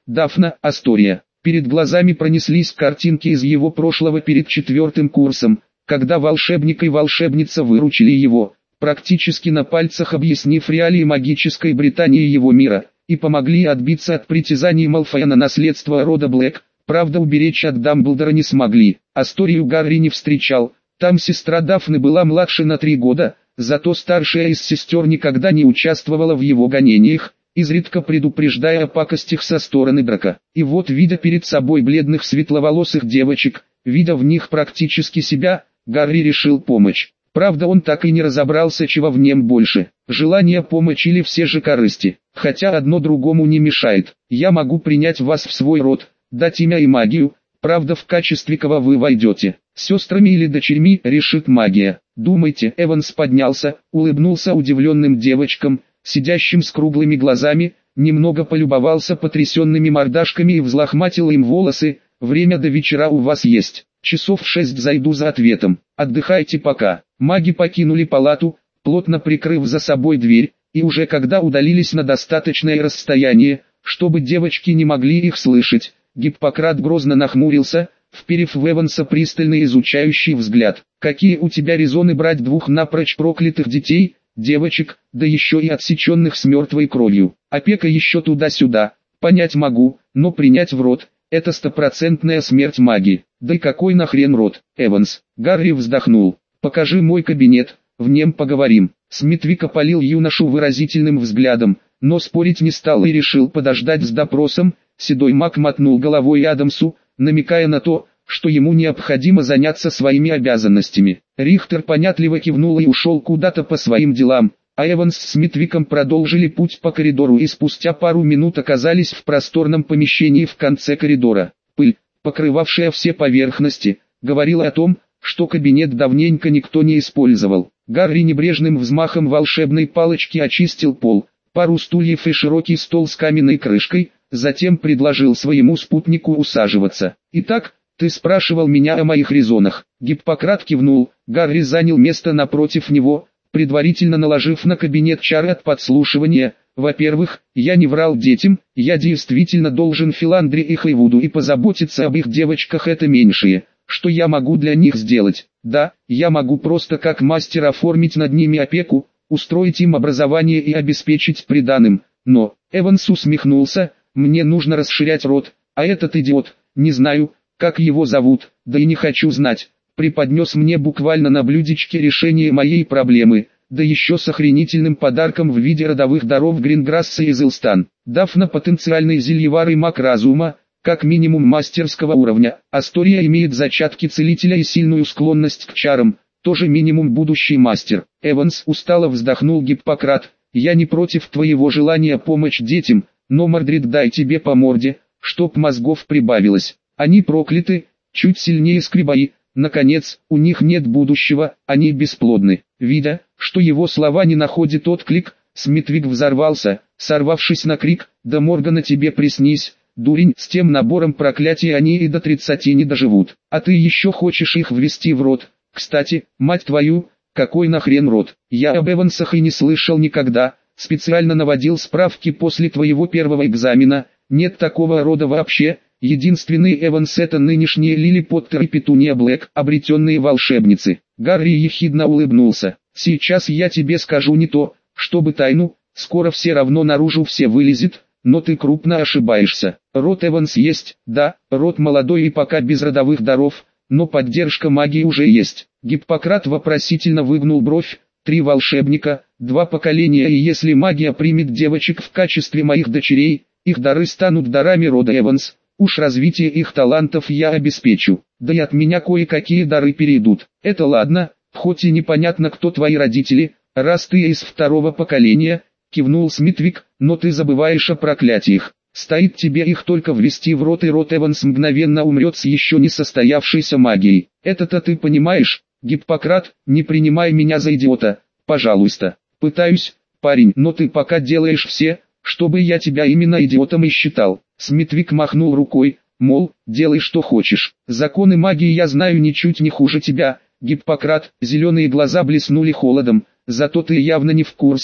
Дафна, Астория. Перед глазами пронеслись картинки из его прошлого перед 4-м курсом, когда волшебник и волшебница выручили его, практически на пальцах объяснив реалии магической Британии его мира, и помогли отбиться от притязаний Малфоя на наследство рода Блэк. Правда, уберечь от Дамблдора не смогли. Асторию Гарри не встречал, там сестра Дафны была младше на 3 года, зато старшая из сестер никогда не участвовала в его гонениях, изредка предупреждая о пакостях со стороны Драко. И вот, видя перед собой бледных светловолосых девочек, видя в них практически себя, Гарри решил помочь. Правда, он так и не разобрался, чего в нем больше, желание помочь или все же корысти. Хотя одно другому не мешает. Я могу принять вас в свой род, дать имя и магию, правда в качестве кого вы войдете, сестрами или дочерьми, решит магия. Думайте. Эванс поднялся, улыбнулся удивленным девочкам, сидящим с круглыми глазами, немного полюбовался потрясенными мордашками и взлохматил им волосы. Время до вечера у вас есть, часов в 6 зайду за ответом, отдыхайте пока. Маги покинули палату, плотно прикрыв за собой дверь, и уже когда удалились на достаточное расстояние, чтобы девочки не могли их слышать, Гиппократ грозно нахмурился, вперев в Эванса пристальный изучающий взгляд. «Какие у тебя резоны брать 2 напрочь проклятых детей, девочек, да еще и отсеченных с мертвой кровью? Опека еще туда-сюда, понять могу, но принять в рот – это стопроцентная смерть маги. Да и какой нахрен род, Эванс?» Гарри вздохнул. «Покажи мой кабинет, в нем поговорим». Смитвик опалил юношу выразительным взглядом, но спорить не стал и решил подождать с допросом. Седой маг мотнул головой Адамсу, намекая на то, что ему необходимо заняться своими обязанностями. Рихтер понятливо кивнул и ушел куда-то по своим делам, а Эванс с Смитвиком продолжили путь по коридору и спустя пару минут оказались в просторном помещении в конце коридора. Пыль, покрывавшая все поверхности, говорила о том, что кабинет давненько никто не использовал. Гарри небрежным взмахом волшебной палочки очистил пол, пару стульев и широкий стол с каменной крышкой, затем предложил своему спутнику усаживаться. «Итак, ты спрашивал меня о моих резонах». Гиппократ кивнул, Гарри занял место напротив него, предварительно наложив на кабинет чары от подслушивания. «Во-первых, я не врал детям, я действительно должен Филандре и Хайвуду и позаботиться об их девочках, это меньшее, что я могу для них сделать. Да, я могу просто как мастер оформить над ними опеку, устроить им образование и обеспечить приданым, но...» Эванс усмехнулся. «Мне нужно расширять род, а этот идиот, не знаю, как его зовут, да и не хочу знать, преподнес мне буквально на блюдечке решение моей проблемы, да еще с охренительным подарком в виде родовых даров Гринграсса и Зилстан. Дафна потенциальный зельевар и маг разума, как минимум мастерского уровня. Астория имеет зачатки целителя и сильную склонность к чарам, тоже минимум будущий мастер». Эванс устало вздохнул. «Гиппократ, я не против твоего желания помочь детям, но Мордрид дай тебе по морде, чтоб мозгов прибавилось. Они прокляты, чуть сильнее скребаи, наконец, у них нет будущего, они бесплодны». Видя, что его слова не находят отклик, Смитвик взорвался, сорвавшись на крик: «Да Моргана тебе приснись, дурень, с тем набором проклятий они и до 30 не доживут, а ты еще хочешь их ввести в рот. Кстати, мать твою, какой нахрен род? Я об Эвансах и не слышал никогда. Специально наводил справки после твоего первого экзамена, нет такого рода вообще. Единственный Эванс — это нынешние Лили Поттер и Петуния Блэк, обретенные волшебницы». Гарри ехидно улыбнулся. «Сейчас я тебе скажу не то, чтобы тайну, скоро все равно наружу все вылезет, но ты крупно ошибаешься. Род Эванс есть, да, род молодой и пока без родовых даров, но поддержка магии уже есть». Гиппократ вопросительно выгнул бровь. 3 волшебника, 2 поколения, и если магия примет девочек в качестве моих дочерей, их дары станут дарами рода Эванс, уж развитие их талантов я обеспечу, да и от меня кое-какие дары перейдут. Это ладно, хоть и непонятно, кто твои родители, раз ты из 2-го поколения, кивнул Смитвик, но ты забываешь о проклятиях. Стоит тебе их только ввести в рот, и род Эванс мгновенно умрет с еще не состоявшейся магией. Это-то ты понимаешь? Гиппократ, не принимай меня за идиота, пожалуйста. Пытаюсь, парень, но ты пока делаешь все, чтобы я тебя именно идиотом и считал. Смитвик махнул рукой, мол, делай что хочешь. Законы магии я знаю ничуть не хуже тебя. Гиппократ, зеленые глаза блеснули холодом, зато ты явно не в курсе,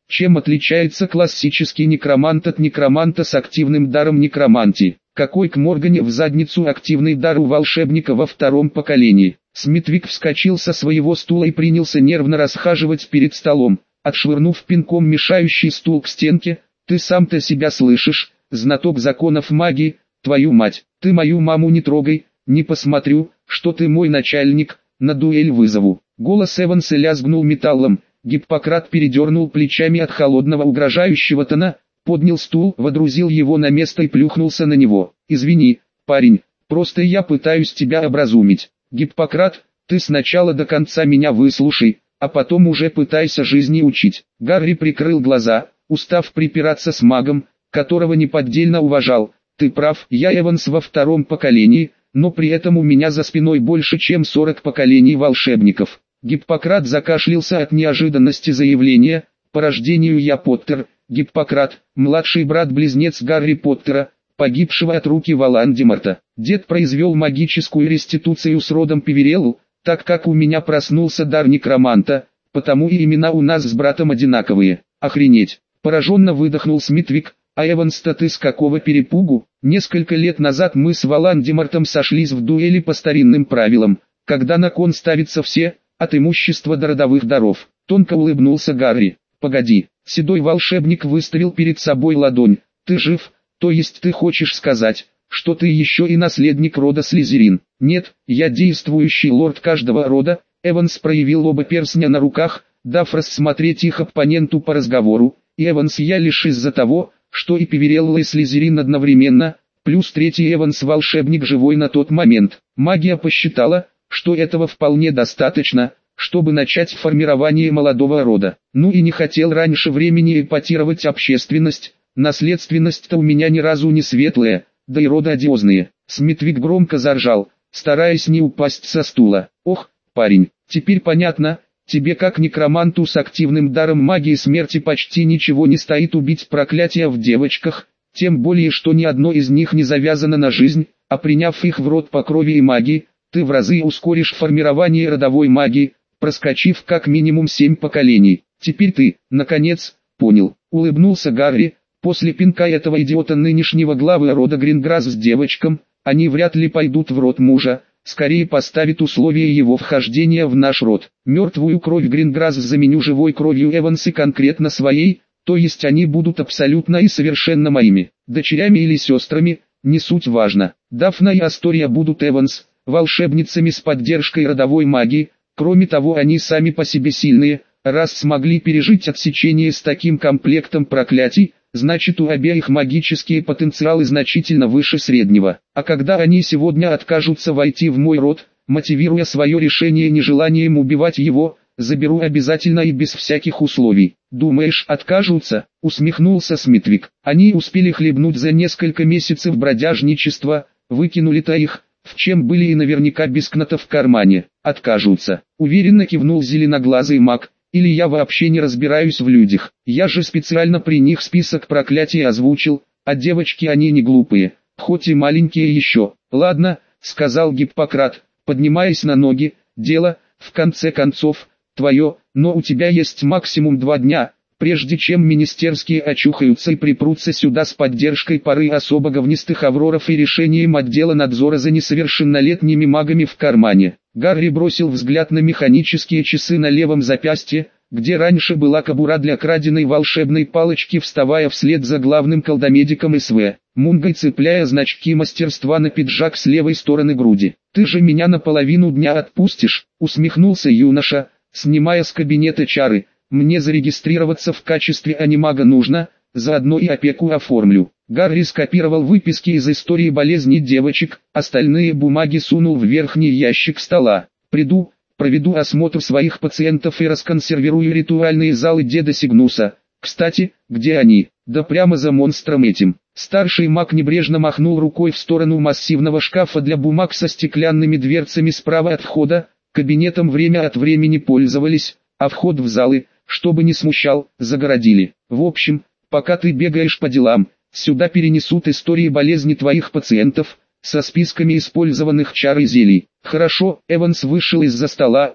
Чем отличается классический некромант от некроманта с активным даром некромантии? Какой к Моргане в задницу активный дар у волшебника во втором поколении? Смитвик вскочил со своего стула и принялся нервно расхаживать перед столом, отшвырнув пинком мешающий стул к стенке. Ты сам-то себя слышишь, знаток законов магии, твою мать, ты мою маму не трогай, не посмотрю, что ты мой начальник, на дуэль вызову. Голос Эванса лязгнул металлом, Гиппократ передернул плечами от холодного угрожающего тона, поднял стул, водрузил его на место и плюхнулся на него. Извини, парень, просто я пытаюсь тебя образумить. Гиппократ, ты сначала до конца меня выслушай, а потом уже пытайся жизни учить. Гарри прикрыл глаза, устав припираться с магом, которого неподдельно уважал. Ты прав, я Эванс во втором поколении, но при этом у меня за спиной больше чем 40 поколений волшебников. Гиппократ закашлялся от неожиданности заявления. По рождению я Поттер, Гиппократ, младший брат-близнец Гарри Поттера, погибшего от руки Волан-де-Морта. Дед произвел магическую реституцию с родом Певерелл, так как у меня проснулся дар некроманта, потому и имена у нас с братом одинаковые. Охренеть! Пораженно выдохнул Смитвик. А Эванс-то ты с какого перепугу? Несколько лет назад мы с Волан-де-Мортом сошлись в дуэли по старинным правилам, когда на кон ставятся все, от имущества до родовых даров. Тонко улыбнулся Гарри. Погоди, седой волшебник выставил перед собой ладонь. Ты жив, то есть ты хочешь сказать, что ты еще и наследник рода Слизерин? Нет, я действующий лорд каждого рода. Эванс проявил оба перстня на руках, дав рассмотреть их оппоненту по разговору. И Эванс я лишь из-за того, что и Певерелла и Слизерин одновременно, плюс третий Эванс волшебник живой на тот момент. Магия посчитала, что этого вполне достаточно, чтобы начать формирование молодого рода. Ну и не хотел раньше времени эпатировать общественность, наследственность-то у меня ни разу не светлая, да и роды одиозные. Смитвик громко заржал, стараясь не упасть со стула. Ох, парень, теперь понятно, тебе как некроманту с активным даром магии смерти почти ничего не стоит убить проклятия в девочках, тем более что ни одно из них не завязано на жизнь, а приняв их в род по крови и магии, ты в разы ускоришь формирование родовой магии, проскочив как минимум 7 поколений. Теперь ты, наконец, понял, улыбнулся Гарри. После пинка этого идиота нынешнего главы рода Гринграсс с девочкам, они вряд ли пойдут в род мужа, скорее поставит условие его вхождения в наш род. Мертвую кровь Гринграсс заменю живой кровью Эванса конкретно своей, то есть они будут абсолютно и совершенно моими, дочерями или сестрами, не суть важно. Дафна и Астория будут Эванс, волшебницами с поддержкой родовой магии, кроме того они сами по себе сильные, раз смогли пережить отсечение с таким комплектом проклятий, значит у обеих магические потенциалы значительно выше среднего. А когда они сегодня откажутся войти в мой род, мотивируя свое решение нежеланием убивать его, заберу обязательно и без всяких условий. Думаешь, откажутся? Усмехнулся Смитвик. Они успели хлебнуть за несколько месяцев бродяжничества, выкинули-то их, в чем были и наверняка без кната в кармане. Откажутся. Уверенно кивнул зеленоглазый маг. Или я вообще не разбираюсь в людях. Я же специально при них список проклятий озвучил, а девочки они не глупые, хоть и маленькие еще. Ладно, сказал Гиппократ, поднимаясь на ноги, дело, в конце концов, твое, но у тебя есть максимум 2 дня, прежде чем министерские очухаются и припрутся сюда с поддержкой пары особо говнистых авроров и решением отдела надзора за несовершеннолетними магами в кармане. Гарри бросил взгляд на механические часы на левом запястье, где раньше была кобура для краденой волшебной палочки, вставая вслед за главным колдомедиком СВ, Мунгой цепляя значки мастерства на пиджак с левой стороны груди. «Ты же меня на половину дня отпустишь?» — усмехнулся юноша, снимая с кабинета чары. «Мне зарегистрироваться в качестве анимага нужно, заодно и опеку оформлю». Гарри скопировал выписки из истории болезни девочек, остальные бумаги сунул в верхний ящик стола. «Приду, проведу осмотр своих пациентов и расконсервирую ритуальные залы деда Сигнуса. Кстати, где они? Да прямо за монстром этим». Старший маг небрежно махнул рукой в сторону массивного шкафа для бумаг со стеклянными дверцами справа от входа. Кабинетом время от времени пользовались, а вход в залы, чтобы не смущал, загородили. В общем, пока ты бегаешь по делам, сюда перенесут истории болезни твоих пациентов, со списками использованных чар и зелий. Хорошо, Эванс вышел из-за стола. О,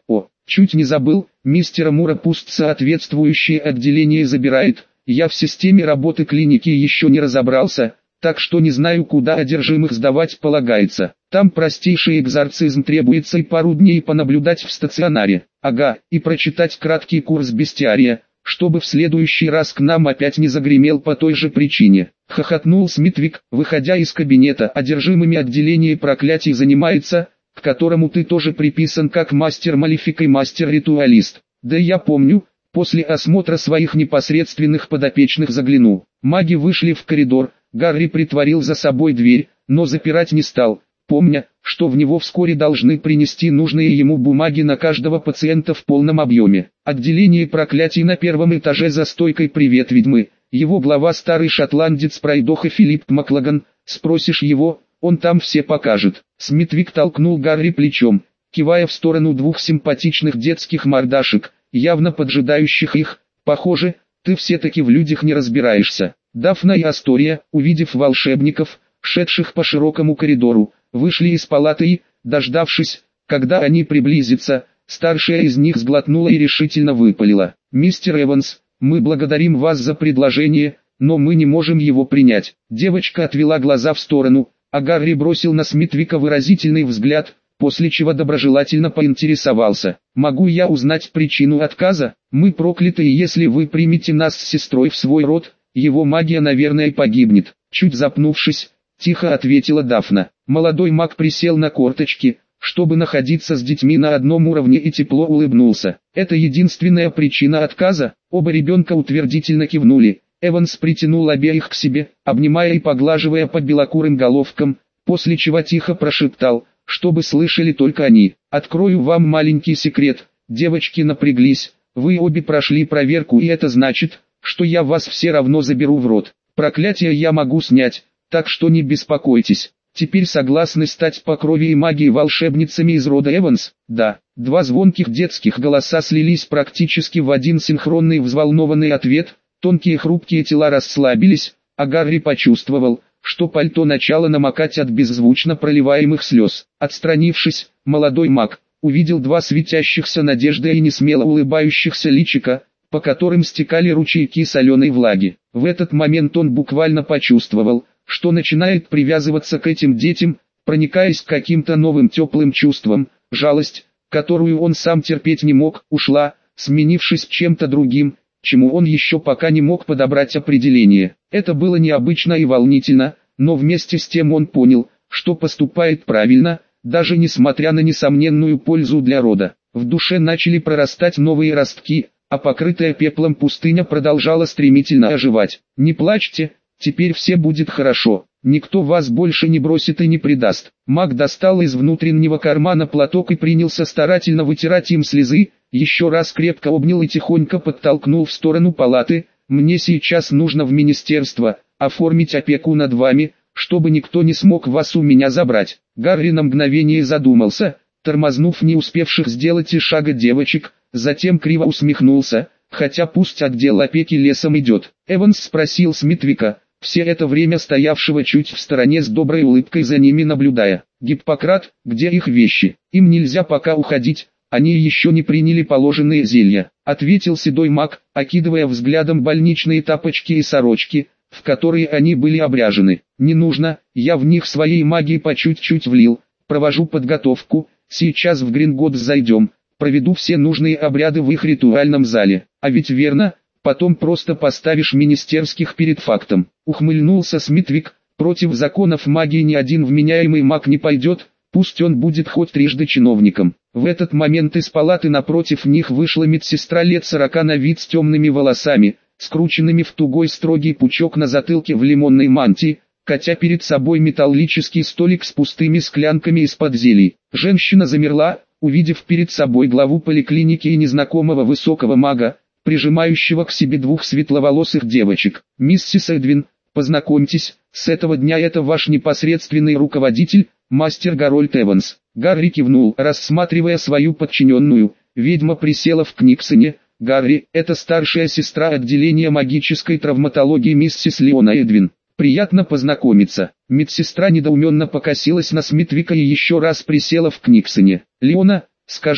Чуть не забыл, мистера Мура пусть соответствующее отделение забирает, я в системе работы клиники еще не разобрался, так что не знаю, куда одержимых сдавать полагается. Там простейший экзорцизм требуется и пару дней понаблюдать в стационаре. Ага, и прочитать краткий курс бестиария, чтобы в следующий раз к нам опять не загремел по той же причине. Хохотнул Смитвик, выходя из кабинета. Одержимыми отделение проклятий занимается, к которому ты тоже приписан как мастер-малефик и мастер-ритуалист. Да я помню, после осмотра своих непосредственных подопечных загляну. Маги вышли в коридор, Гарри притворил за собой дверь, но запирать не стал, помня, что в него вскоре должны принести нужные ему бумаги на каждого пациента в полном объеме. Отделение проклятий на первом этаже за стойкой «Привет, ведьмы». Его глава старый шотландец пройдоха Филипп Маклаган, спросишь его, он там все покажет. Смитвик толкнул Гарри плечом, кивая в сторону двух симпатичных детских мордашек, явно поджидающих их. Похоже, ты все-таки в людях не разбираешься. Дафна и Астория, увидев волшебников, шедших по широкому коридору, вышли из палаты и, дождавшись, когда они приблизятся, старшая из них сглотнула и решительно выпалила: «Мистер Эванс, мы благодарим вас за предложение, но мы не можем его принять». Девочка отвела глаза в сторону, а Гарри бросил на Смитвика выразительный взгляд, после чего доброжелательно поинтересовался: «Могу я узнать причину отказа? Мы прокляты, и если вы примете нас с сестрой в свой род, его магия, наверное, погибнет». Чуть запнувшись, тихо ответила Дафна. Молодой маг присел на корточки, чтобы находиться с детьми на одном уровне, и тепло улыбнулся. «Это единственная причина отказа?» Оба ребенка утвердительно кивнули. Эванс притянул обеих к себе, обнимая и поглаживая по белокурым головкам, после чего тихо прошептал, чтобы слышали только они: «Открою вам маленький секрет, девочки напряглись, вы обе прошли проверку, и это значит, что я вас все равно заберу в род. Проклятие я могу снять, так что не беспокойтесь. Теперь согласны стать по крови и магии волшебницами из рода Эванс?» «Да». Два звонких детских голоса слились практически в один синхронный взволнованный ответ, тонкие хрупкие тела расслабились, а Гарри почувствовал, что пальто начало намокать от беззвучно проливаемых слез. Отстранившись, молодой маг увидел два светящихся надеждой и несмело улыбающихся личика, по которым стекали ручейки соленой влаги. В этот момент он буквально почувствовал, что начинает привязываться к этим детям, проникаясь каким-то новым теплым чувством. Жалость, которую он сам терпеть не мог, ушла, сменившись чем-то другим, чему он еще пока не мог подобрать определение. Это было необычно и волнительно, но вместе с тем он понял, что поступает правильно, даже несмотря на несомненную пользу для рода. В душе начали прорастать новые ростки, а покрытая пеплом пустыня продолжала стремительно оживать. «Не плачьте, теперь все будет хорошо, никто вас больше не бросит и не предаст». Маг достал из внутреннего кармана платок и принялся старательно вытирать им слезы, еще раз крепко обнял и тихонько подтолкнул в сторону палаты. «Мне сейчас нужно в министерство, оформить опеку над вами, чтобы никто не смог вас у меня забрать». Гарри на мгновение задумался, тормознув не успевших сделать и шага девочек, затем криво усмехнулся, хотя пусть отдел опеки лесом идет. Эванс спросил Смитвика, все это время стоявшего чуть в стороне с доброй улыбкой за ними наблюдая: «Гиппократ, где их вещи? Им нельзя пока уходить, они еще не приняли положенные зелья», — ответил седой маг, окидывая взглядом больничные тапочки и сорочки, в которые они были обряжены. «Не нужно, я в них своей магии по чуть-чуть влил, провожу подготовку, сейчас в Гринготс зайдем, проведу все нужные обряды в их ритуальном зале. А ведь верно, потом просто поставишь министерских перед фактом». Ухмыльнулся Смитвик, против законов магии ни один вменяемый маг не пойдет, пусть он будет хоть трижды чиновником. В этот момент из палаты напротив них вышла медсестра лет 40 на вид с темными волосами, скрученными в тугой строгий пучок на затылке в лимонной мантии, катя перед собой металлический столик с пустыми склянками из-под зелий. Женщина замерла, увидев перед собой главу поликлиники и незнакомого высокого мага, прижимающего к себе двух светловолосых девочек. «Миссис Эдвин, познакомьтесь, с этого дня это ваш непосредственный руководитель, мастер Гарольд Эванс». Гарри кивнул, рассматривая свою подчиненную. Ведьма присела в Книксоне. «Гарри, это старшая сестра отделения магической травматологии миссис Леона Эдвин. Приятно познакомиться». Медсестра недоуменно покосилась на Смитвика и еще раз присела в Книксоне. «Леона, скажи,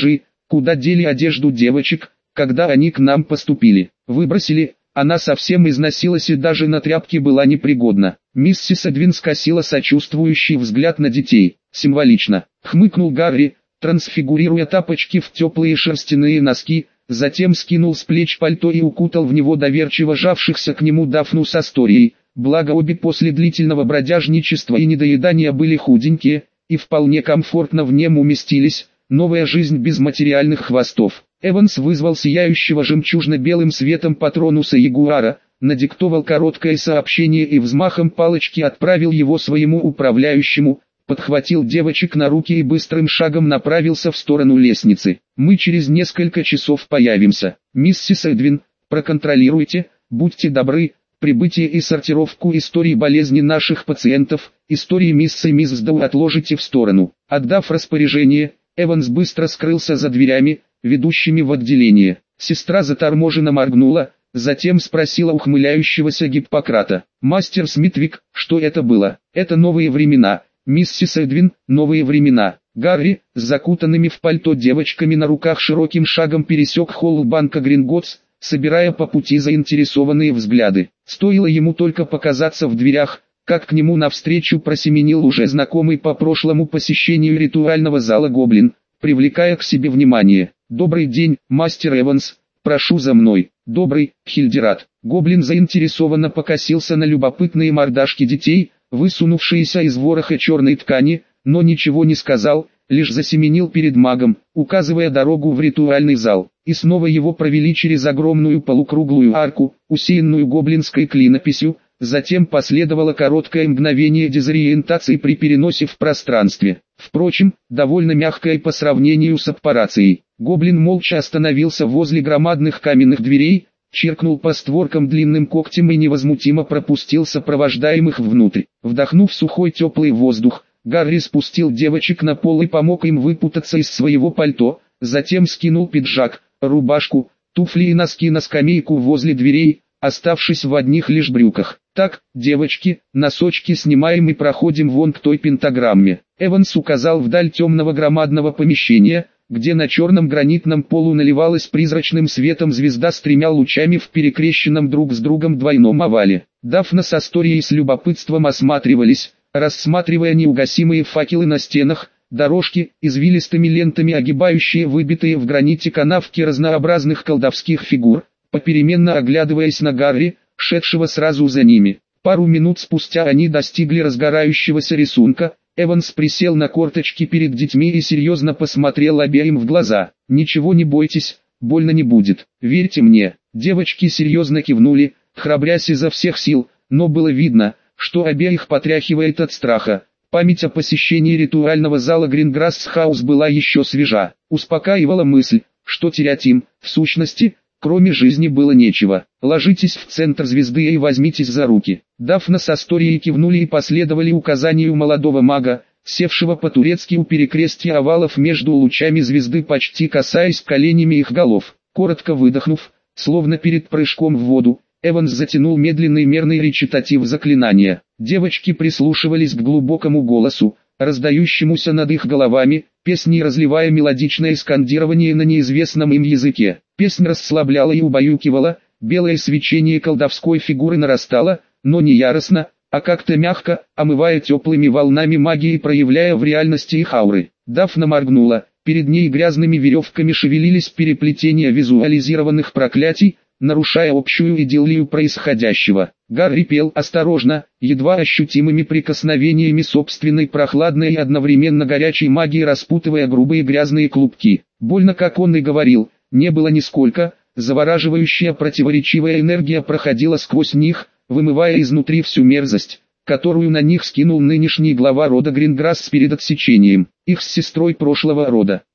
Куда дели одежду девочек, когда они к нам поступили? Выбросили, она совсем износилась и даже на тряпке была непригодна. Миссис Эдвин скосила сочувствующий взгляд на детей. Символично, хмыкнул Гарри, трансфигурируя тапочки в теплые шерстяные носки, затем скинул с плеч пальто и укутал в него доверчиво жавшихся к нему Дафну с Асторией. Благо обе после длительного бродяжничества и недоедания были худенькие, и вполне комфортно в нем уместились. Новая жизнь без материальных хвостов. Эванс вызвал сияющего жемчужно-белым светом Патронуса Ягуара, надиктовал короткое сообщение и взмахом палочки отправил его своему управляющему, подхватил девочек на руки и быстрым шагом направился в сторону лестницы. «Мы через несколько часов появимся. Миссис Эдвин, проконтролируйте, будьте добры, прибытие и сортировку истории болезни наших пациентов, истории мисс и мисс Доу отложите в сторону». Отдав распоряжение, Эванс быстро скрылся за дверями, ведущими в отделение. Сестра заторможенно моргнула, затем спросила ухмыляющегося Гиппократа: «Мастер Смитвик, что это было?» «Это новые времена, миссис Эдвин, новые времена». Гарри, с закутанными в пальто девочками на руках широким шагом пересек холл банка Гринготс, собирая по пути заинтересованные взгляды. Стоило ему только показаться в дверях, как к нему навстречу просеменил уже знакомый по прошлому посещению ритуального зала гоблин, привлекая к себе внимание. «Добрый день, мастер Эванс, прошу за мной». «Добрый, Хильдерат». Гоблин заинтересованно покосился на любопытные мордашки детей, высунувшиеся из вороха черной ткани, но ничего не сказал, лишь засеменил перед магом, указывая дорогу в ритуальный зал. И снова его провели через огромную полукруглую арку, усеянную гоблинской клинописью. Затем последовало короткое мгновение дезориентации при переносе в пространстве. Впрочем, довольно мягкое по сравнению с аппарацией. Гоблин молча остановился возле громадных каменных дверей, чиркнул по створкам длинным когтем и невозмутимо пропустил сопровождаемых внутрь. Вдохнув сухой теплый воздух, Гарри спустил девочек на пол и помог им выпутаться из своего пальто, затем скинул пиджак, рубашку, туфли и носки на скамейку возле дверей, оставшись в одних лишь брюках. «Так, девочки, носочки снимаем и проходим вон к той пентаграмме». Эванс указал вдаль темного громадного помещения, где на черном гранитном полу наливалась призрачным светом звезда с тремя лучами в перекрещенном друг с другом двойном овале. Дафна с Асторией с любопытством осматривались, рассматривая неугасимые факелы на стенах, дорожки, извилистыми лентами огибающие выбитые в граните канавки разнообразных колдовских фигур, попеременно оглядываясь на Гарри, шедшего сразу за ними. Пару минут спустя они достигли разгорающегося рисунка. Эванс присел на корточки перед детьми и серьезно посмотрел обеим в глаза. «Ничего не бойтесь, больно не будет, верьте мне». Девочки серьезно кивнули, храбрясь изо всех сил, но было видно, что обеих потряхивает от страха. Память о посещении ритуального зала Гринграсс-хаус была еще свежа. Успокаивала мысль, что терять им, в сущности, кроме жизни было нечего. «Ложитесь в центр звезды и возьмитесь за руки». Дафна с Асторией кивнули и последовали указанию молодого мага, севшего по-турецки у перекрестья овалов между лучами звезды, почти касаясь коленями их голов. Коротко выдохнув, словно перед прыжком в воду, Эванс затянул медленный мерный речитатив заклинания. Девочки прислушивались к глубокому голосу, раздающемуся над их головами, песней разливая мелодичное скандирование на неизвестном им языке. Песнь расслабляла и убаюкивала, белое свечение колдовской фигуры нарастало, но не яростно, а как-то мягко, омывая теплыми волнами магии и проявляя в реальности их ауры. Дафна моргнула, перед ней грязными веревками шевелились переплетения визуализированных проклятий, нарушая общую идиллию происходящего. Гарри пел осторожно, едва ощутимыми прикосновениями собственной прохладной и одновременно горячей магии, распутывая грубые грязные клубки. Больно, как он и говорил, не было нисколько. Завораживающая противоречивая энергия проходила сквозь них, вымывая изнутри всю мерзость, которую на них скинул нынешний глава рода Гринграсс перед отсечением их с сестрой прошлого рода.